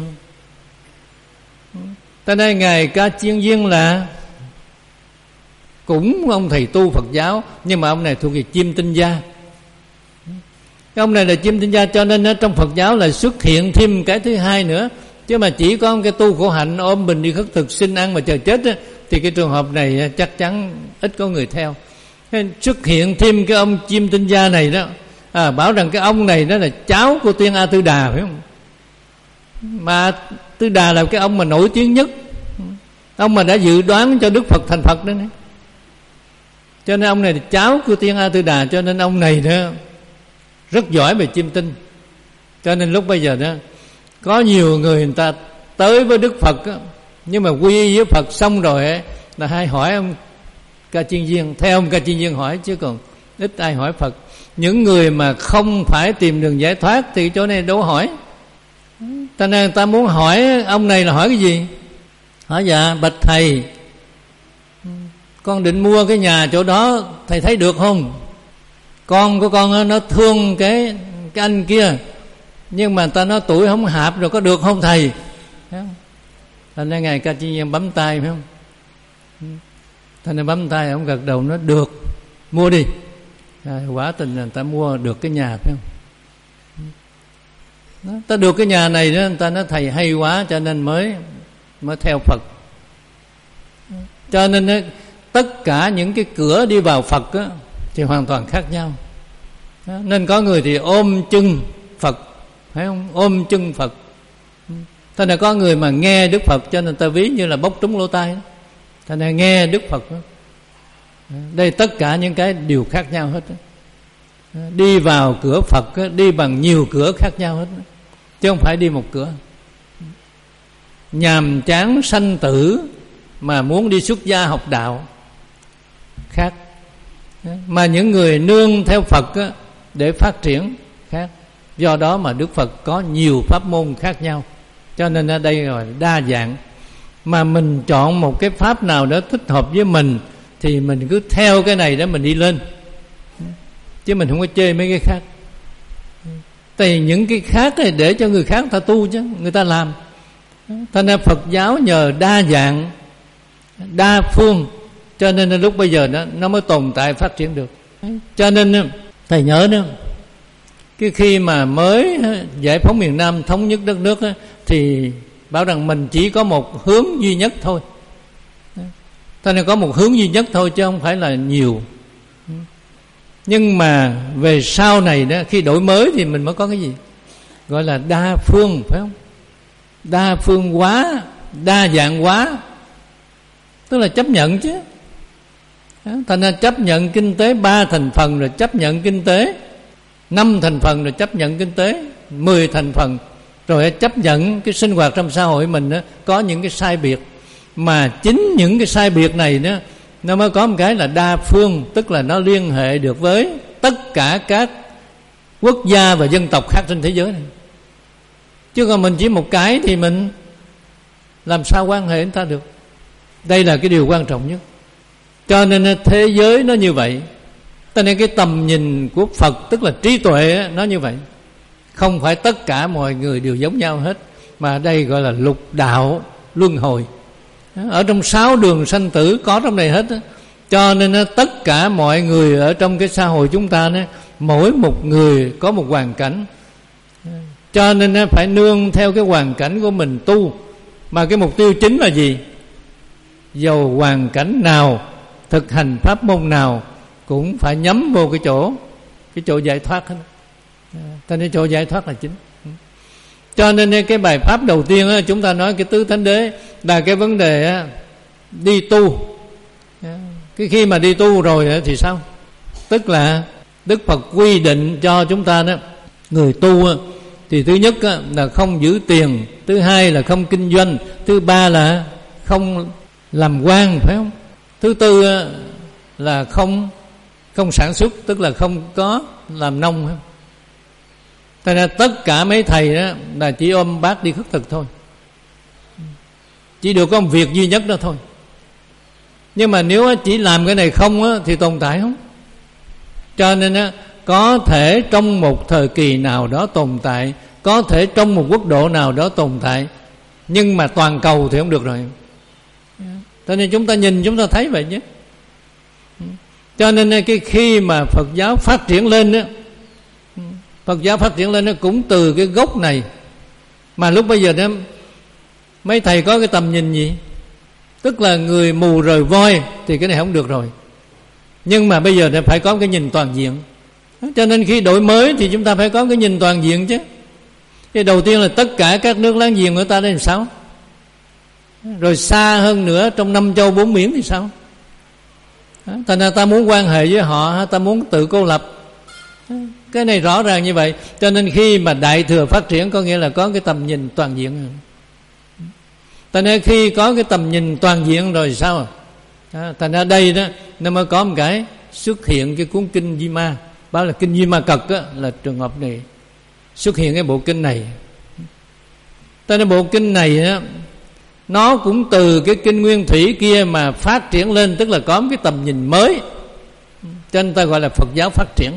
Tại đây ngài Ca Chiên Viên là cũng ông thầy tu Phật giáo, nhưng mà ông này thuộc về Chiêm Tinh gia. Cái ông này là Chiêm Tinh gia, cho nên trong Phật giáo là xuất hiện thêm cái thứ hai nữa. Chứ mà chỉ có cái tu khổ hạnh ôm bình đi khất thực xin ăn mà chờ chết á, thì cái trường hợp này chắc chắn ít có người theo. Xuất hiện thêm cái ông Chiêm Tinh gia này đó, à, bảo rằng cái ông này đó là cháu của Tiên A Tư Đà, phải không? Mà Tư Đà là cái ông mà nổi tiếng nhất, ông mà đã dự đoán cho Đức Phật thành Phật đó này. Cho nên ông này là cháu của Tiên A Tư Đà, cho nên ông này đó rất giỏi về chiêm tinh. Cho nên lúc bây giờ đó có nhiều người người ta tới với Đức Phật đó, Nhưng mà quy y với Phật xong rồi ấy, là hay hỏi ông Ca Chiên Viên, theo ông Ca Chiên Viên hỏi, chứ còn ít ai hỏi Phật. Những người mà không phải tìm đường giải thoát thì chỗ này đâu hỏi. Ta nên ta muốn hỏi ông này là hỏi cái gì? Hỏi dạ bạch thầy, con định mua cái nhà chỗ đó, thầy thấy được không? Con của con nó thương cái cái anh kia, nhưng mà ta nói tuổi không hạp rồi, có được không thầy? Thành ra ngài Ca Chiên Viên bấm tay, phải không? Thành ra bấm tay, ông gật đầu, nó được, mua đi. À, quả tình là người ta mua được cái nhà, phải không? Đó, ta được cái nhà này đó, người ta nói thầy hay quá cho nên mới mới theo Phật. Cho nên đó, tất cả những cái cửa đi vào Phật đó, thì hoàn toàn khác nhau. Đó, nên có người thì ôm chân Phật, phải không? Ôm chân Phật. Thế nên có người mà nghe Đức Phật cho nên ta ví như là bốc trúng lỗ tai. Thế nên nghe Đức Phật đó. Đây tất cả những cái điều khác nhau hết đó. Đi vào cửa Phật đó, đi bằng nhiều cửa khác nhau hết đó, chứ không phải đi một cửa. Nhàm chán sanh tử mà muốn đi xuất gia học đạo khác. Mà những người nương theo Phật đó, để phát triển khác. Do đó mà Đức Phật có nhiều pháp môn khác nhau. Cho nên ở đây là đa dạng. Mà mình chọn một cái pháp nào đó thích hợp với mình thì mình cứ theo cái này đó mình đi lên, chứ mình không có chê mấy cái khác. Tại những cái khác này để cho người khác ta tu chứ, người ta làm. Thành ra Phật giáo nhờ đa dạng, đa phương, cho nên lúc bây giờ nó, nó mới tồn tại phát triển được. Cho nên thầy nhớ nữa, cái khi mà mới giải phóng miền Nam, thống nhất đất nước thì bảo rằng mình chỉ có một hướng duy nhất thôi. Thế nên có một hướng duy nhất thôi chứ không phải là nhiều. Nhưng mà về sau này đó, khi đổi mới thì mình mới có cái gì gọi là đa phương, phải không? Đa phương hóa, đa dạng hóa, tức là chấp nhận chứ. Thành ra chấp nhận kinh tế ba thành phần, rồi chấp nhận kinh tế năm thành phần, rồi chấp nhận kinh tế mười thành phần, rồi chấp nhận cái sinh hoạt trong xã hội mình đó, có những cái sai biệt. Mà chính những cái sai biệt này đó, nó mới có một cái là đa phương, tức là nó liên hệ được với tất cả các quốc gia và dân tộc khác trên thế giới này. Chứ còn mình chỉ một cái thì mình làm sao quan hệ với người ta được. Đây là cái điều quan trọng nhất. Cho nên thế giới nó như vậy. Cho nên cái tầm nhìn của Phật, tức là trí tuệ, nó như vậy. Không phải tất cả mọi người đều giống nhau hết, mà đây gọi là lục đạo luân hồi. Ở trong sáu đường sanh tử có trong này hết. Cho nên tất cả mọi người ở trong cái xã hội chúng ta, mỗi một người có một hoàn cảnh. Cho nên phải nương theo cái hoàn cảnh của mình tu. Mà cái mục tiêu chính là gì? Dầu hoàn cảnh nào, thực hành pháp môn nào cũng phải nhắm vô cái chỗ cái chỗ giải thoát hết. Cho nên chỗ giải thoát là chính. Cho nên cái bài pháp đầu tiên đó, chúng ta nói cái tứ thánh đế là cái vấn đề đó, đi tu. Cái khi mà đi tu rồi đó, thì sao? Tức là Đức Phật quy định cho chúng ta đó, người tu đó, thì thứ nhất đó, là không giữ tiền, thứ hai là không kinh doanh, thứ ba là không làm quan, phải không? Thứ tư đó, là không không sản xuất, tức là không có làm nông, phải không? Thế nên tất cả mấy thầy đó là chỉ ôm bát đi khất thực thôi, chỉ được có một việc duy nhất đó thôi. Nhưng mà nếu chỉ làm cái này không á, thì tồn tại không. Cho nên á, có thể trong một thời kỳ nào đó tồn tại, có thể trong một quốc độ nào đó tồn tại, nhưng mà toàn cầu thì không được rồi. Cho nên chúng ta nhìn chúng ta thấy vậy chứ. Cho nên cái khi mà Phật giáo phát triển lên đó, Phật giáo phát triển lên nó cũng từ cái gốc này. Mà lúc bây giờ đó, mấy thầy có cái tầm nhìn gì? Tức là người mù rời voi thì cái này không được rồi. Nhưng mà bây giờ thì phải có cái nhìn toàn diện. Cho nên khi đổi mới thì chúng ta phải có cái nhìn toàn diện chứ. Cái đầu tiên là tất cả các nước láng giềng của ta đây làm sao? Rồi xa hơn nữa trong năm châu bốn biển thì sao? Thành ra ta muốn quan hệ với họ, ta muốn tự cô lập. Cái này rõ ràng như vậy. Cho nên khi mà Đại Thừa phát triển có nghĩa là có cái tầm nhìn toàn diện. Ta nên khi có cái tầm nhìn toàn diện rồi sao à, ta nên ở đây đó nó mới có một cái xuất hiện cái cuốn kinh Di Ma, báo là kinh Di Ma Cật á, là trường hợp này xuất hiện cái bộ kinh này. Ta nói bộ kinh này á, nó cũng từ cái kinh Nguyên Thủy kia mà phát triển lên, tức là có một cái tầm nhìn mới, cho nên ta gọi là Phật giáo phát triển.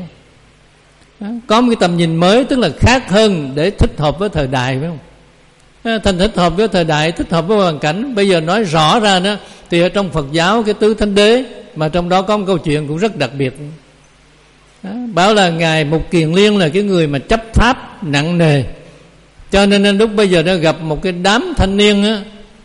Có một cái tầm nhìn mới, tức là khác hơn để thích hợp với thời đại, phải không? Thành thích hợp với thời đại, thích hợp với hoàn cảnh. Bây giờ nói rõ ra đó, thì ở trong Phật giáo cái tứ thánh đế, mà trong đó có một câu chuyện cũng rất đặc biệt đó, bảo là ngài Mục Kiền Liên là cái người mà chấp pháp nặng nề, cho nên lúc bây giờ nó gặp một cái đám thanh niên á,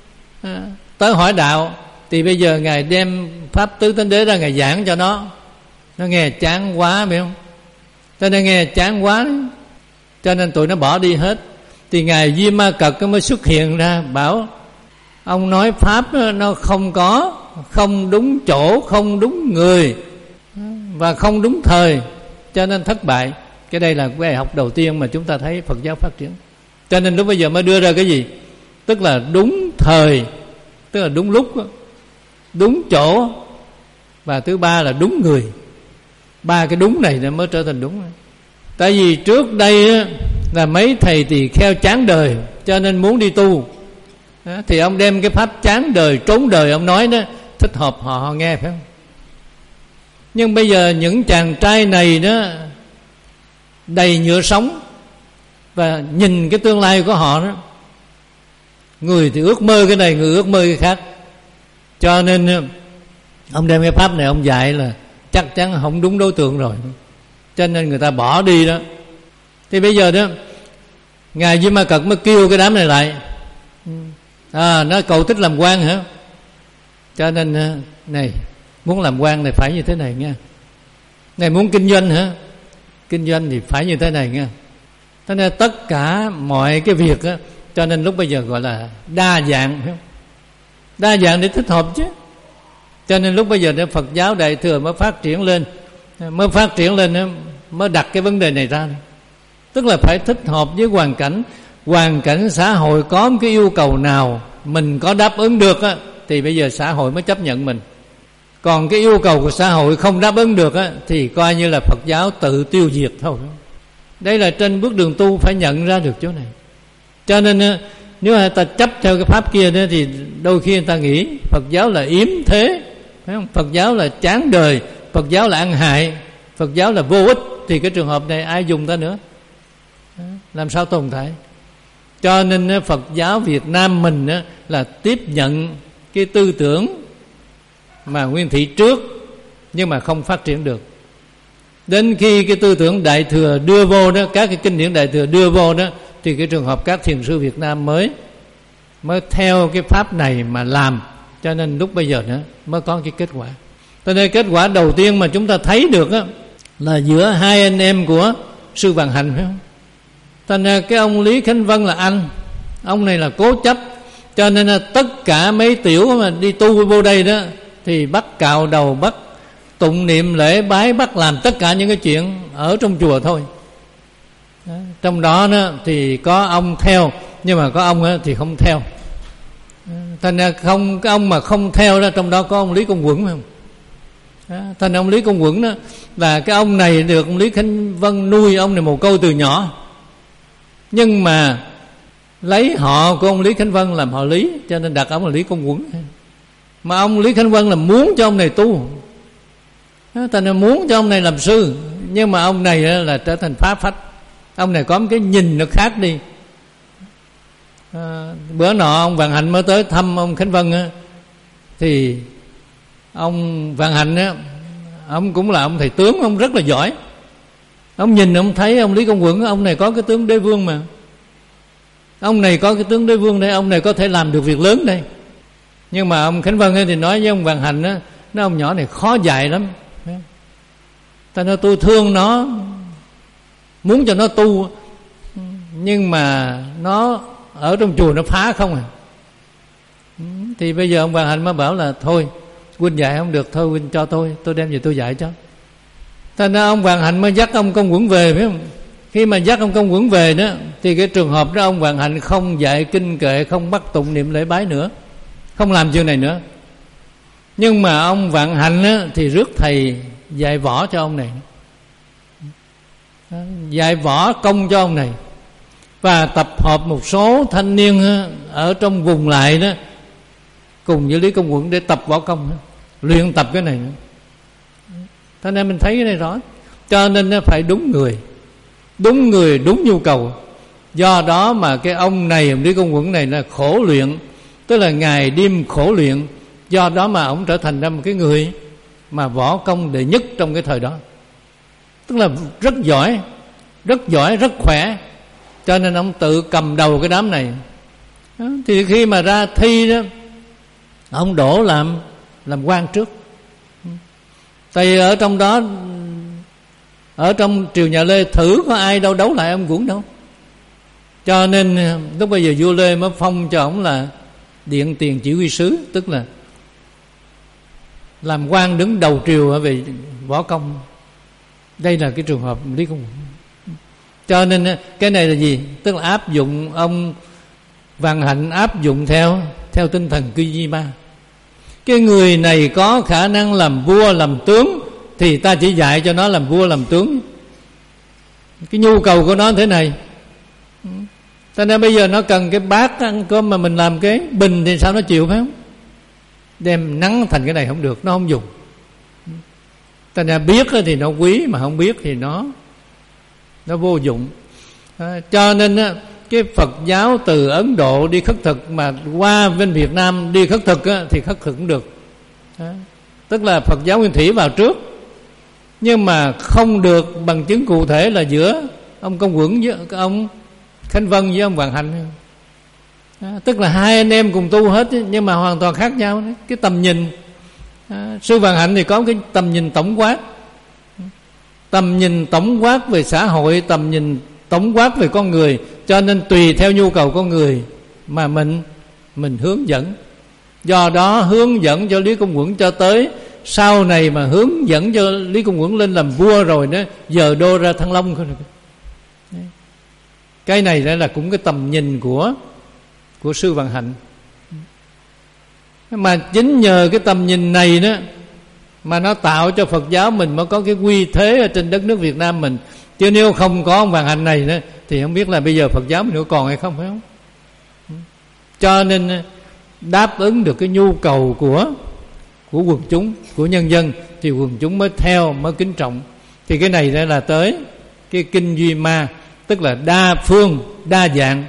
tới hỏi đạo, thì bây giờ ngài đem pháp tứ thánh đế ra ngài giảng cho nó. Nó nghe chán quá, phải không? Cho nên nghe chán quá, cho nên tụi nó bỏ đi hết. Thì ngài Di Ma Cật mới xuất hiện ra bảo ông nói pháp nó không có, không đúng chỗ, không đúng người và không đúng thời, cho nên thất bại. Cái đây là cái bài học đầu tiên mà chúng ta thấy Phật giáo phát triển. Cho nên lúc bây giờ mới đưa ra cái gì? Tức là đúng thời, tức là đúng lúc, đúng chỗ, và thứ ba là đúng người. Ba cái đúng này nó mới trở thành đúng. Tại vì trước đây là mấy thầy tỳ kheo chán đời, cho nên muốn đi tu, thì ông đem cái pháp chán đời, trốn đời ông nói đó, thích hợp họ, họ nghe, phải không? Nhưng bây giờ những chàng trai này đó đầy nhựa sống, và nhìn cái tương lai của họ đó, người thì ước mơ cái này, người ước mơ cái khác, cho nên ông đem cái pháp này ông dạy là chắc chắn không đúng đối tượng rồi, cho nên người ta bỏ đi đó. Thì bây giờ đó ngài Di Ma Cật mới kêu cái đám này lại, à, nói cậu thích làm quan hả? Cho nên này, muốn làm quan này phải như thế này nha. Này muốn kinh doanh hả? Kinh doanh thì phải như thế này nha. Thế nên tất cả mọi cái việc á, cho nên lúc bây giờ gọi là đa dạng, phải không? Đa dạng để thích hợp chứ. Cho nên lúc bây giờ đó Phật giáo Đại Thừa mới phát triển lên, mới phát triển lên mới đặt cái vấn đề này ra. Tức là phải thích hợp với hoàn cảnh. Hoàn cảnh xã hội có một cái yêu cầu nào mình có đáp ứng được á, thì bây giờ xã hội mới chấp nhận mình. Còn cái yêu cầu của xã hội không đáp ứng được á, thì coi như là Phật giáo tự tiêu diệt thôi. Đây là trên bước đường tu phải nhận ra được chỗ này. Cho nên nếu người ta chấp theo cái pháp kia đó, thì đôi khi người ta nghĩ Phật giáo là yếm thế, phải không? Phật giáo là chán đời, Phật giáo là ăn hại, Phật giáo là vô ích, thì cái trường hợp này ai dùng ta nữa, làm sao tồn tại? Cho nên Phật giáo Việt Nam mình là tiếp nhận cái tư tưởng mà Nguyên Thủy trước, nhưng mà không phát triển được. Đến khi cái tư tưởng Đại Thừa đưa vô đó, các cái kinh điển Đại Thừa đưa vô đó, thì cái trường hợp các thiền sư Việt Nam mới mới theo cái pháp này mà làm. Cho nên lúc bây giờ nữa mới có cái kết quả. Cho nên kết quả đầu tiên mà chúng ta thấy được á, là giữa hai anh em của sư Vạn Hạnh, phải không? Thành ra cái ông Lý Khánh Vân là anh, ông này là cố chấp, cho nên là tất cả mấy tiểu mà đi tu vô đây đó thì bắt cạo đầu, bắt tụng niệm lễ bái, bắt làm tất cả những cái chuyện ở trong chùa thôi. Đó. Trong đó, đó thì có ông theo, nhưng mà có ông thì không theo. Thành ra không, cái ông mà không theo đó, trong đó có ông Lý Công Quẩn, phải không? Đó. Thành ra ông Lý Công Quẩn đó là cái ông này được ông Lý Khánh Vân nuôi ông này mồ côi từ nhỏ, nhưng mà lấy họ của ông Lý Khánh Vân làm họ Lý, cho nên đặt ông là Lý Công Quẩn. Mà ông Lý Khánh Vân là muốn cho ông này tu, thành ra muốn cho ông này làm sư, nhưng mà ông này là trở thành phá phách. Ông này có một cái nhìn nó khác đi. À, bữa nọ ông Vạn Hạnh mới tới thăm ông Khánh Vân á, thì ông Vạn Hạnh á, ông cũng là ông thầy tướng, ông rất là giỏi. Ông nhìn ông thấy ông Lý Công Quẩn, ông này có cái tướng đế vương mà, ông này có cái tướng đế vương đây, ông này có thể làm được việc lớn đây. Nhưng mà ông Khánh Vân thì nói với ông Vạn Hạnh á, nói ông nhỏ này khó dạy lắm, ta nói tôi thương nó, muốn cho nó tu, nhưng mà nó ở trong chùa nó phá không à. Thì bây giờ ông Vạn Hạnh mới bảo là thôi huynh dạy không được, thôi huynh cho tôi, tôi đem về tôi dạy cho. Thành ra ông Vạn Hạnh mới dắt ông Công Quẩn về, phải không? Khi mà dắt ông Công Quẩn về đó, thì cái trường hợp đó ông Vạn Hạnh không dạy kinh kệ, không bắt tụng niệm lễ bái nữa, không làm chuyện này nữa. Nhưng mà ông Vạn Hạnh á, thì rước thầy dạy võ cho ông này, dạy võ công cho ông này, và tập hợp một số thanh niên ở trong vùng lại đó cùng với Lý Công Uẩn để tập võ công, luyện tập cái này nữa. Thế nên mình thấy cái này rõ. Cho nên nó phải đúng người, đúng người, đúng nhu cầu. Do đó mà cái ông này, ông Lý Công Uẩn này là khổ luyện, tức là ngày đêm khổ luyện. Do đó mà ông trở thành ra một cái người mà võ công đệ nhất trong cái thời đó, tức là rất giỏi, rất giỏi, rất khỏe. Cho nên ông tự cầm đầu cái đám này. Đó, thì khi mà ra thi đó, ông đổ làm làm quan trước. Tại vì ở trong đó, ở trong triều nhà Lê thử có ai đâu đấu lại ông Uẩn đâu. Cho nên lúc bây giờ vua Lê mới phong cho ông là điện tiền chỉ huy sứ, tức là làm quan đứng đầu triều về võ công. Đây là cái trường hợp Lý Công Uẩn. Cho nên cái này là gì? Tức là áp dụng, ông Vạn Hạnh áp dụng theo theo tinh thần Cư Di Ma. Cái người này có khả năng làm vua làm tướng thì ta chỉ dạy cho nó làm vua làm tướng. Cái nhu cầu của nó thế này. Cho nên bây giờ nó cần cái bát ăn cơm mà mình làm cái bình thì sao nó chịu, phải không? Đem nắng thành cái này không được, nó không dùng. Cho nên biết thì nó quý, mà không biết thì nó nó vô dụng. À, cho nên á, cái Phật giáo từ Ấn Độ đi khất thực mà qua bên Việt Nam đi khất thực á, thì khất thực cũng được. À, tức là Phật giáo Nguyên Thủy vào trước, nhưng mà không được bằng chứng cụ thể là giữa ông Công Quẩn với ông Khánh Vân với ông Vạn Hạnh. À, tức là hai anh em cùng tu hết, nhưng mà hoàn toàn khác nhau. Cái tầm nhìn, à, sư Vạn Hạnh thì có cái tầm nhìn tổng quát, tầm nhìn tổng quát về xã hội, tầm nhìn tổng quát về con người. Cho nên tùy theo nhu cầu con người mà mình mình hướng dẫn. Do đó hướng dẫn cho Lý Công Uẩn cho tới sau này mà hướng dẫn cho Lý Công Uẩn lên làm vua rồi đó, giờ đô ra Thăng Long. Cái này là cũng cái tầm nhìn của của sư Vạn Hạnh. Mà chính nhờ cái tầm nhìn này đó mà nó tạo cho Phật giáo mình mới có cái uy thế ở trên đất nước Việt Nam mình. Chứ nếu không có ông Vạn Hạnh này đó, thì không biết là bây giờ Phật giáo mình có còn hay không, phải không? Cho nên đáp ứng được cái nhu cầu của của quần chúng, của nhân dân, thì quần chúng mới theo, mới kính trọng. Thì cái này đó là tới cái kinh Duy Ma, tức là đa phương, đa dạng.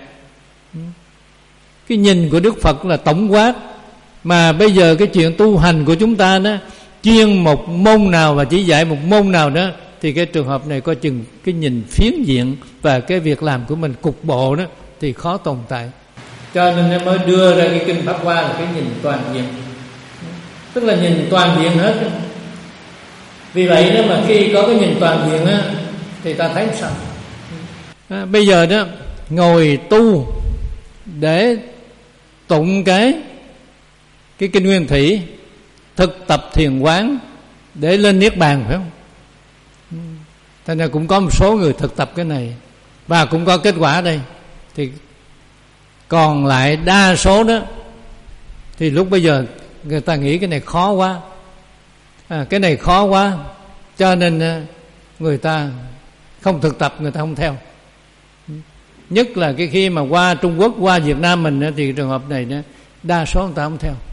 Cái nhìn của Đức Phật là tổng quát. Mà bây giờ cái chuyện tu hành của chúng ta đó, chuyên một môn nào và chỉ dạy một môn nào đó, thì cái trường hợp này coi chừng cái nhìn phiến diện và cái việc làm của mình cục bộ đó thì khó tồn tại. Cho nên nó mới đưa ra cái kinh Pháp Hoa là cái nhìn toàn diện, tức là nhìn toàn diện hết. Vì vậy đó mà khi có cái nhìn toàn diện á, thì ta thấy sao? À, bây giờ đó ngồi tu để tụng cái cái kinh Nguyên Thủy, thực tập thiền quán để lên niết bàn, phải không? Thế nên cũng có một số người thực tập cái này và cũng có kết quả đây. Thì còn lại đa số đó thì lúc bây giờ người ta nghĩ cái này khó quá, à, cái này khó quá, cho nên người ta không thực tập, người ta không theo. Nhất là cái khi mà qua Trung Quốc, qua Việt Nam mình thì trường hợp này đó, đa số người ta không theo.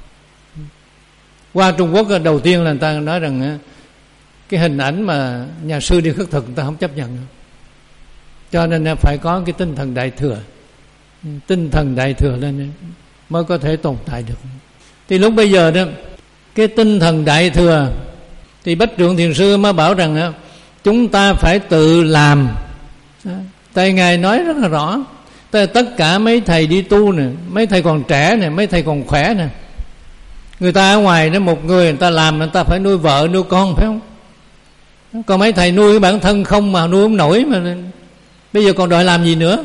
Qua Trung Quốc đầu tiên là người ta nói rằng cái hình ảnh mà nhà sư đi khất thực người ta không chấp nhận nữa. Cho nên phải có cái tinh thần đại thừa, tinh thần đại thừa lên mới có thể tồn tại được. Thì lúc bây giờ đó, cái tinh thần đại thừa thì Bách Trượng Thiền Sư mới bảo rằng chúng ta phải tự làm. Tại Ngài nói rất là rõ. Tất cả mấy thầy đi tu nè, mấy thầy còn trẻ nè, mấy thầy còn khỏe nè, người ta ở ngoài đó, một người người ta làm, người ta phải nuôi vợ nuôi con, phải không? Còn mấy thầy nuôi bản thân không mà nuôi không nổi, mà bây giờ còn đòi làm gì nữa?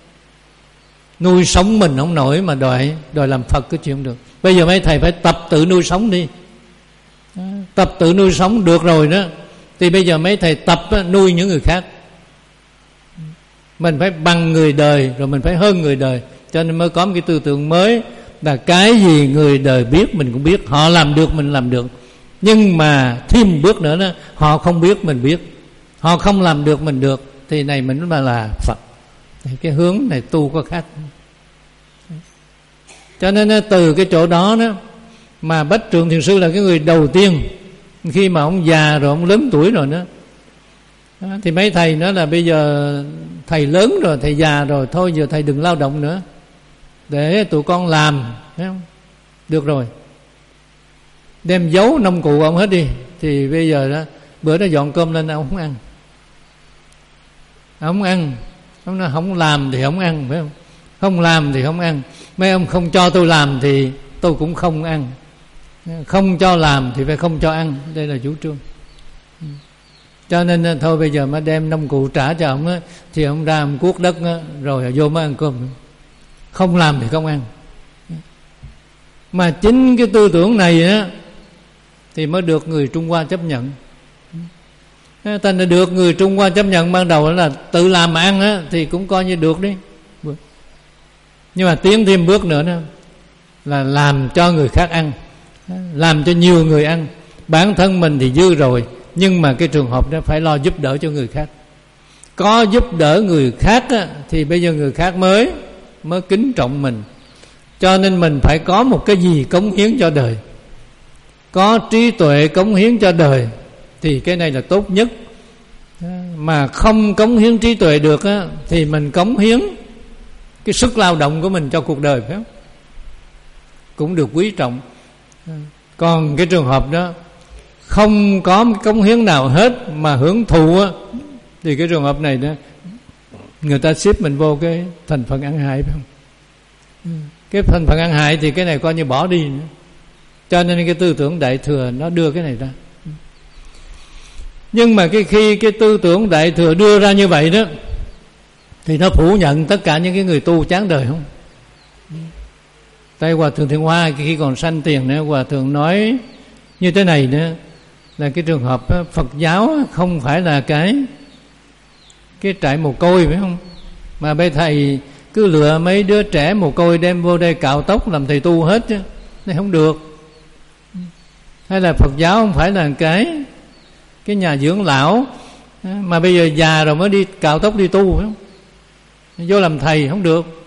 Nuôi sống mình không nổi mà đòi đòi làm Phật, cái chuyện không được. Bây giờ mấy thầy phải tập tự nuôi sống đi. Tập tự nuôi sống được rồi đó, thì bây giờ mấy thầy tập nuôi những người khác. Mình phải bằng người đời, rồi mình phải hơn người đời. Cho nên mới có một cái tư tưởng mới, là cái gì người đời biết mình cũng biết. Họ làm được mình làm được, nhưng mà thêm một bước nữa đó, họ không biết mình biết, họ không làm được mình được, thì này mình mà là Phật. Thì cái hướng này tu có khác. Cho nên từ cái chỗ đó đó mà Bách Trượng Thiền Sư là cái người đầu tiên, khi mà ông già rồi, ông lớn tuổi rồi đó, thì mấy thầy nói là bây giờ thầy lớn rồi, thầy già rồi, thôi giờ thầy đừng lao động nữa, để tụi con làm, thấy không? Được rồi, đem giấu nông cụ ông hết đi. Thì bây giờ đó, bữa đó dọn cơm lên ông không ăn, ông không ăn, ông nói không làm thì không ăn, phải không? Không làm thì không ăn. Mấy ông không cho tôi làm thì tôi cũng không ăn, không cho làm thì phải không cho ăn. Đây là chủ trương. Cho nên thôi bây giờ mới đem nông cụ trả cho ông á, thì ông ra ông cuốc đất á, rồi vô mới ăn cơm. Không làm thì không ăn. Mà chính cái tư tưởng này á thì mới được người Trung Hoa chấp nhận. Thành ra được người Trung Hoa chấp nhận ban đầu là tự làm mà ăn á, thì cũng coi như được đi. Nhưng mà tiến thêm bước nữa đó, là làm cho người khác ăn, làm cho nhiều người ăn. Bản thân mình thì dư rồi, nhưng mà cái trường hợp đó phải lo giúp đỡ cho người khác. Có giúp đỡ người khác á, thì bây giờ người khác mới mới kính trọng mình. Cho nên mình phải có một cái gì cống hiến cho đời, có trí tuệ cống hiến cho đời, thì cái này là tốt nhất. Mà không cống hiến trí tuệ được á, thì mình cống hiến cái sức lao động của mình cho cuộc đời, phải không? Cũng được quý trọng. Còn cái trường hợp đó không có cống hiến nào hết mà hưởng thụ á, thì cái trường hợp này đó, người ta xếp mình vô cái thành phần ăn hại, phải không? Cái thành phần ăn hại thì cái này coi như bỏ đi nữa. Cho nên cái tư tưởng Đại Thừa nó đưa cái này ra. Nhưng mà cái khi cái tư tưởng Đại Thừa đưa ra như vậy đó, thì nó phủ nhận tất cả những cái người tu chán đời không? Tại Hòa Thượng Thiện Hoa khi còn sanh tiền nữa, Hòa Thượng nói như thế này nữa, là cái trường hợp đó, Phật giáo không phải là cái cái trại mồ côi, phải không? Mà bây thầy cứ lựa mấy đứa trẻ mồ côi đem vô đây cạo tóc làm thầy tu hết chứ, này không được. Hay là Phật giáo không phải là cái cái nhà dưỡng lão mà bây giờ già rồi mới đi cạo tóc đi tu, phải không? Vô làm thầy không được.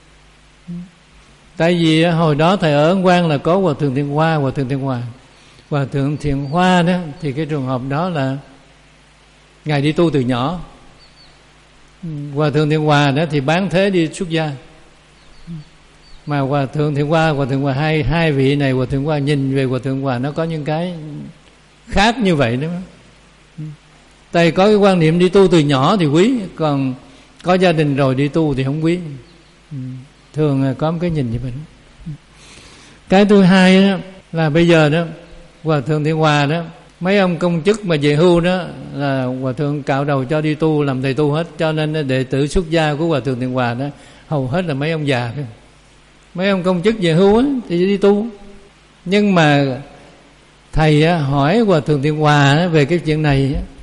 Tại vì hồi đó thầy ở Ấn Quang là có Hòa Thượng Thiện Hoa, Hòa Thượng Thiện Hòa. Hòa Thượng Thiện Hoa đó thì cái trường hợp đó là ngài đi tu từ nhỏ. Hòa Thượng Thiện Hòa đó thì bán thế đi xuất gia. Mà Hòa Thượng Thiện Hoa, Hòa Thượng Hòa hai hai vị này, Hòa Thượng Hoa nhìn về Hòa Thượng Hòa nó có những cái khác như vậy đó. Tại có cái quan niệm đi tu từ nhỏ thì quý, còn có gia đình rồi đi tu thì không quý. Thường có một cái nhìn như vậy. Cái thứ hai đó là bây giờ đó, Hòa Thượng Thiện Hòa đó, mấy ông công chức mà về hưu đó là Hòa Thượng cạo đầu cho đi tu, làm thầy tu hết. Cho nên đệ tử xuất gia của Hòa Thượng Thiện Hòa đó hầu hết là mấy ông già thôi. Mấy ông công chức về hưu á thì đi tu. Nhưng mà thầy á, hỏi Hòa Thượng Thiện Hòa á, về cái chuyện này á,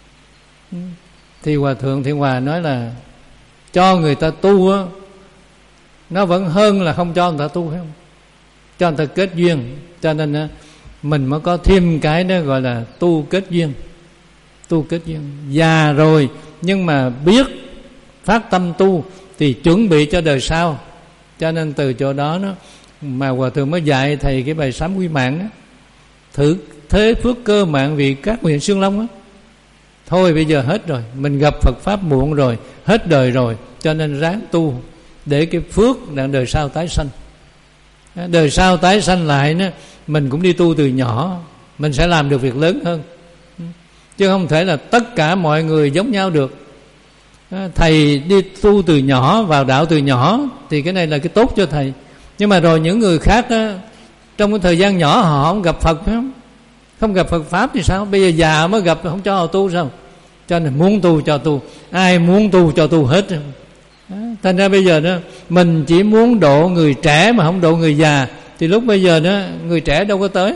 thì Hòa Thượng Thiện Hòa nói là cho người ta tu á, nó vẫn hơn là không cho người ta tu, phải không? Cho người ta kết duyên. Cho nên á, mình mới có thêm cái đó gọi là tu kết duyên. Tu kết duyên. Già rồi nhưng mà biết phát tâm tu thì chuẩn bị cho đời sau. Cho nên từ chỗ đó nó mà Hòa Thượng mới dạy thầy cái bài sám quy mạng đó. Thử thế phước cơ mạng vì các huyện Xương Long á. Thôi bây giờ hết rồi, mình gặp Phật Pháp muộn rồi, hết đời rồi, cho nên ráng tu để cái phước đặng đời sau tái sanh. Đời sau tái sanh lại đó, mình cũng đi tu từ nhỏ, mình sẽ làm được việc lớn hơn. Chứ không thể là tất cả mọi người giống nhau được. Thầy đi tu từ nhỏ, vào đạo từ nhỏ thì cái này là cái tốt cho thầy. Nhưng mà rồi những người khác đó, trong cái thời gian nhỏ họ không gặp Phật, phải không? Không gặp Phật Pháp thì sao? Bây giờ già mới gặp, không cho họ tu sao? Cho nên muốn tu cho tu, ai muốn tu cho tu hết. Thành ra bây giờ đó, mình chỉ muốn độ người trẻ mà không độ người già, thì lúc bây giờ đó người trẻ đâu có tới,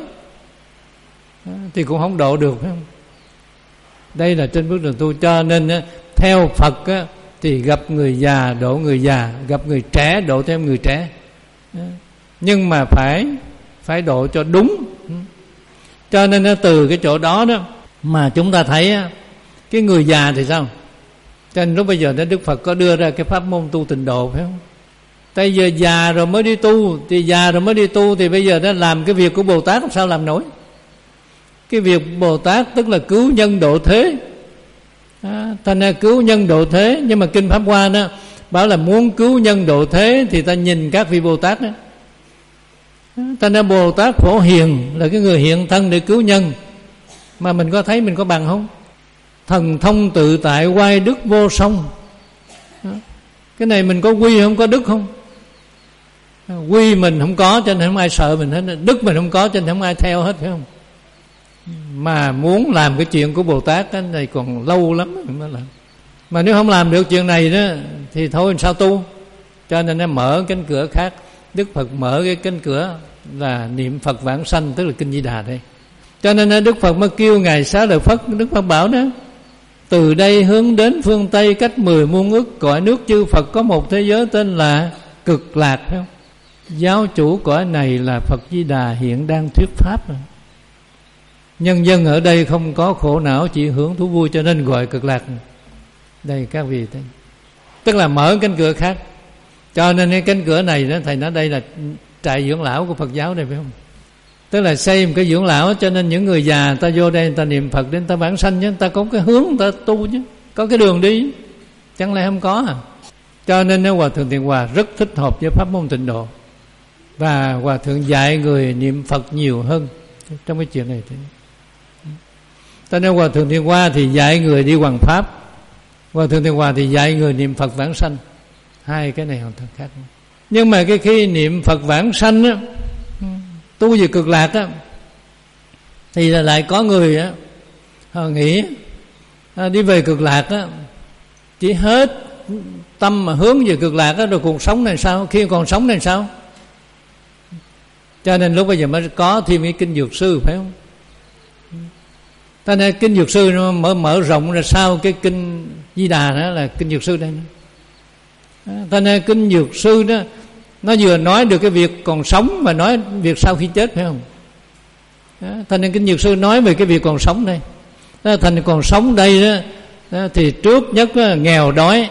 thì cũng không độ được, phải không? Đây là trên bước đường tu. Cho nên theo Phật á, thì gặp người già độ người già, gặp người trẻ độ thêm người trẻ. Nhưng mà phải phải độ cho đúng. Cho nên từ cái chỗ đó đó mà chúng ta thấy cái người già thì sao? Cho nên lúc bây giờ Đức Phật có đưa ra cái pháp môn tu tịnh độ, phải không? Tại giờ già rồi mới đi tu, thì già rồi mới đi tu thì bây giờ nó làm cái việc của Bồ Tát làm sao làm nổi? Cái việc Bồ Tát tức là cứu nhân độ thế. À, thành ra cứu nhân độ thế. Nhưng mà Kinh Pháp Hoa đó bảo là muốn cứu nhân độ thế thì ta nhìn các vị Bồ Tát đó. À, thành ra Bồ Tát Phổ Hiền là cái người hiện thân để cứu nhân. Mà mình có thấy mình có bằng không? Thần thông tự tại oai đức vô song. À, cái này mình có quy không, có đức không? À, quy mình không có cho nên không ai sợ mình hết. Đức mình không có cho nên không ai theo hết, phải không? Mà muốn làm cái chuyện của Bồ Tát cái này còn lâu lắm mới làm. Mà nếu không làm được chuyện này đó thì thôi sao tu? Cho nên nó mở cánh cửa khác. Đức Phật mở cái cánh cửa là niệm Phật vãng sanh, tức là Kinh Di Đà đây. Cho nên Đức Phật mới kêu Ngài Xá Lợi Phất. Đức Phật bảo đó, từ đây hướng đến phương Tây cách mười muôn ức cõi nước chư Phật có một thế giới tên là Cực Lạc, phải không? Giáo chủ cõi này là Phật Di Đà hiện đang thuyết pháp rồi. Nhân dân ở đây không có khổ não, chỉ hưởng thú vui, cho nên gọi Cực Lạc. Đây các vị thấy, tức là mở cánh cửa khác. Cho nên cái cánh cửa này đó, thầy nói đây là trại dưỡng lão của Phật giáo đây, phải không? Tức là xây một cái dưỡng lão, cho nên những người già ta vô đây, ta niệm Phật đến ta vãng sanh chứ, ta có cái hướng ta tu chứ, có cái đường đi, chẳng lẽ không có à? Cho nên Hòa Thượng Thiện Hòa rất thích hợp với pháp môn tịnh độ, và Hòa Thượng dạy người niệm Phật nhiều hơn trong cái chuyện này. Cho nên Hòa Thượng Thiện Hoa thì dạy người đi hoằng pháp, Hòa Thượng Thiện Hòa thì dạy người niệm Phật vãng sanh. Hai cái này hoàn toàn khác. Nhưng mà cái khi niệm Phật vãng sanh á, tu về Cực Lạc á, thì là lại có người á, họ nghĩ à, đi về Cực Lạc á, chỉ hết tâm mà hướng về Cực Lạc á, rồi cuộc sống này sao? Khi còn sống này sao? Cho nên lúc bây giờ mới có thêm cái Kinh Dược Sư, phải không? Ta nên Kinh Dược Sư nó mở mở rộng ra sau cái Kinh Di Đà đó là Kinh Dược Sư đây. Ta nên Kinh Dược Sư đó nó vừa nói được cái việc còn sống và nói việc sau khi chết, phải không? Ta nên Kinh Dược Sư nói về cái việc còn sống đây. Thành còn sống đây đó, đó thì trước nhất đó, nghèo đói.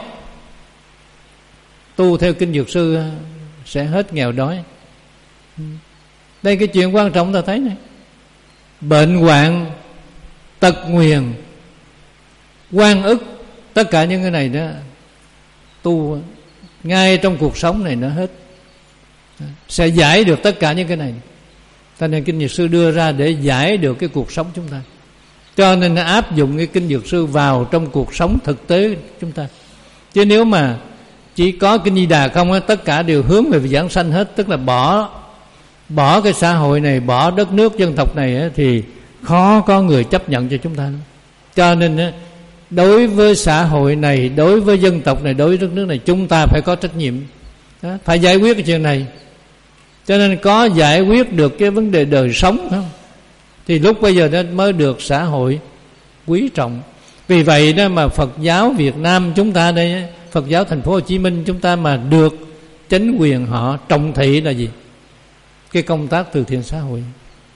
Tu theo Kinh Dược Sư sẽ hết nghèo đói. Đây cái chuyện quan trọng ta thấy này. Bệnh hoạn, tật nguyền, oan ức, tất cả những cái này đó tu ngay trong cuộc sống này nó hết, sẽ giải được tất cả những cái này. Cho nên Kinh Dược Sư đưa ra để giải được cái cuộc sống chúng ta. Cho nên nó áp dụng cái Kinh Dược Sư vào trong cuộc sống thực tế chúng ta. Chứ nếu mà chỉ có Kinh Di Đà không á, tất cả đều hướng về giảng sanh hết, tức là bỏ bỏ cái xã hội này, bỏ đất nước dân tộc này á, thì khó có người chấp nhận cho chúng ta. Cho nên á, đối với xã hội này, đối với dân tộc này, đối với đất nước này, chúng ta phải có trách nhiệm đó, phải giải quyết cái chuyện này. Cho nên có giải quyết được cái vấn đề đời sống không, thì lúc bây giờ nó mới được xã hội quý trọng. Vì vậy đó mà Phật giáo Việt Nam chúng ta đây, Phật giáo thành phố Hồ Chí Minh chúng ta mà được chính quyền họ trọng thị là gì? Cái công tác từ thiện xã hội.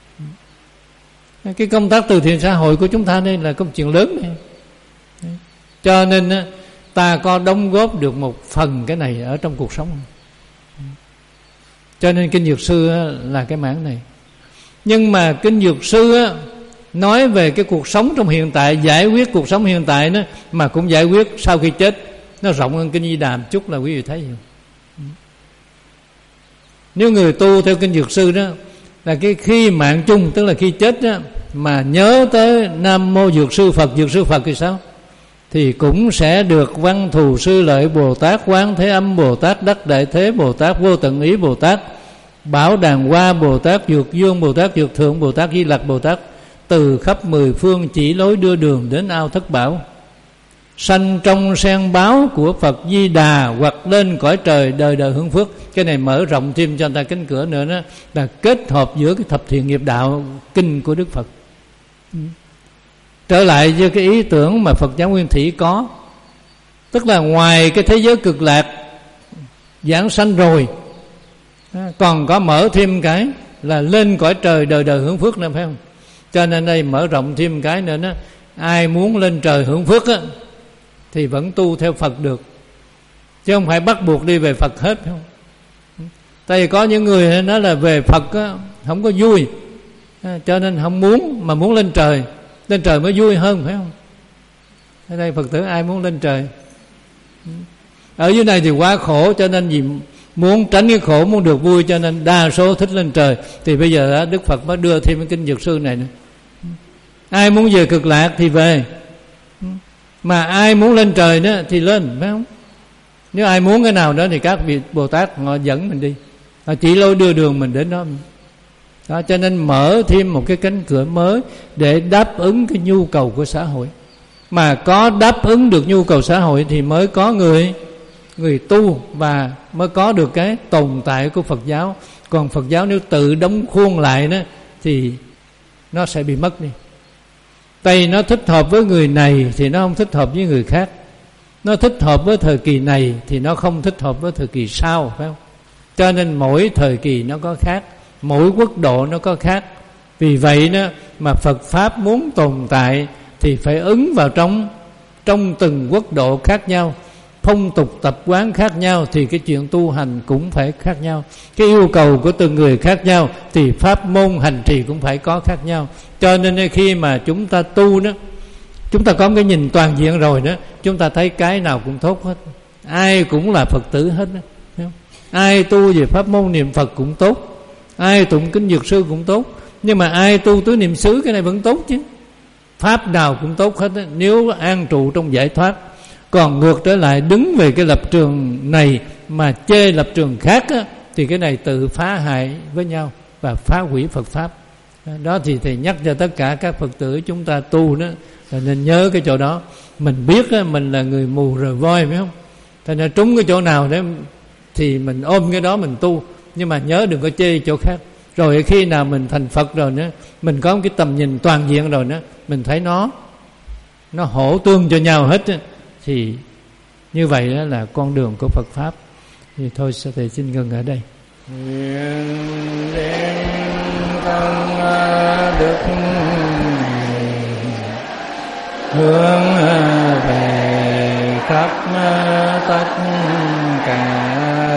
Cái công tác từ thiện xã hội của chúng ta đây là công chuyện lớn này. Cho nên ta có đóng góp được một phần cái này ở trong cuộc sống. Cho nên Kinh Dược Sư là cái mảng này. Nhưng mà Kinh Dược Sư nói về cái cuộc sống trong hiện tại, giải quyết cuộc sống hiện tại đó, mà cũng giải quyết sau khi chết. Nó rộng hơn Kinh Di Đà một chút là quý vị thấy. Nếu người tu theo Kinh Dược Sư đó là cái khi mạng chung, tức là khi chết đó, mà nhớ tới Nam Mô Dược Sư Phật, Dược Sư Phật thì sao? Thì cũng sẽ được Văn Thù Sư Lợi Bồ Tát, Quán Thế Âm Bồ Tát, Đắc Đại Thế Bồ Tát, Vô Tận Ý Bồ Tát, Bảo Đàn Hoa Bồ Tát, Dược Dương Bồ Tát, Dược Thượng Bồ Tát, Di Lặc Bồ Tát từ khắp mười phương chỉ lối đưa đường đến ao thất bảo, sanh trong sen báo của Phật Di Đà, hoặc lên cõi trời đời đời hưởng phước. Cái này mở rộng thêm cho người ta cánh cửa nữa, đó là kết hợp giữa cái thập thiện nghiệp đạo kinh của Đức Phật. Trở lại với cái ý tưởng mà Phật giáo Nguyên Thủy có, Tức là ngoài cái thế giới cực lạc giảng sanh rồi, còn có mở thêm cái là lên cõi trời đời đời hưởng phước nữa, phải không? Cho nên đây mở rộng thêm cái nữa đó. Ai muốn lên trời hưởng phước á, thì vẫn tu theo Phật được, chứ không phải bắt buộc đi về Phật hết, phải không? Tại vì có những người nói là về Phật á, không có vui, cho nên không muốn, mà muốn lên trời. Lên trời mới vui hơn, phải không? Ở đây Phật tử ai muốn lên trời? Ở dưới này thì quá khổ, cho nên vì muốn tránh cái khổ, muốn được vui, cho nên đa số thích lên trời. Thì bây giờ đó, Đức Phật mới đưa thêm cái kinh Dược Sư này nữa. Ai muốn về cực lạc thì về, mà ai muốn lên trời đó thì lên, phải không? Nếu ai muốn cái nào đó thì các vị Bồ Tát họ dẫn mình đi, họ chỉ lối đưa đường mình đến đó. Đó, cho nên mở thêm một cái cánh cửa mới để đáp ứng cái nhu cầu của xã hội. Mà có đáp ứng được nhu cầu xã hội thì mới có người người tu, và mới có được cái tồn tại của Phật giáo. Còn Phật giáo nếu tự đóng khuôn lại đó thì nó sẽ bị mất đi. Tại nó thích hợp với người này thì nó không thích hợp với người khác. Nó thích hợp với thời kỳ này thì nó không thích hợp với thời kỳ sau, phải không? Cho nên mỗi thời kỳ nó có khác, mỗi quốc độ nó có khác. Vì vậy đó mà Phật Pháp muốn tồn tại thì phải ứng vào trong trong từng quốc độ khác nhau, phong tục tập quán khác nhau, thì cái chuyện tu hành cũng phải khác nhau. Cái yêu cầu của từng người khác nhau thì pháp môn hành trì cũng phải có khác nhau. Cho nên khi mà chúng ta tu đó, chúng ta có một cái nhìn toàn diện rồi đó, chúng ta thấy cái nào cũng tốt hết. Ai cũng là Phật tử hết đó, thấy không? Ai tu về pháp môn niệm Phật cũng tốt, ai tụng kinh Dược Sư cũng tốt. Nhưng mà ai tu tứ niệm xứ, cái này vẫn tốt chứ. Pháp nào cũng tốt hết đó, nếu an trụ trong giải thoát. Còn ngược trở lại đứng về cái lập trường này mà chê lập trường khác á, thì cái này tự phá hại với nhau và phá hủy Phật Pháp. Đó thì thầy nhắc cho tất cả các Phật tử chúng ta tu đó là nên nhớ cái chỗ đó. Mình biết á, mình là người mù rờ voi, phải không? Thành ra trúng cái chỗ nào đấy thì mình ôm cái đó mình tu. Nhưng mà nhớ đừng có chê chỗ khác. Rồi khi nào mình thành Phật rồi nữa, mình có một cái tầm nhìn toàn diện rồi nữa, mình thấy nó Nó hỗ tương cho nhau hết á, thì như vậy đó là con đường của Phật Pháp. Thì thôi thầy xin ngừng ở đây. Nguyện đến tâm đức hướng về khắp tất cả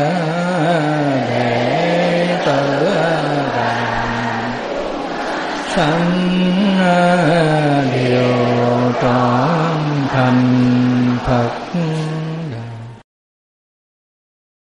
đệ tử đàn sanh điều trọn thành Phật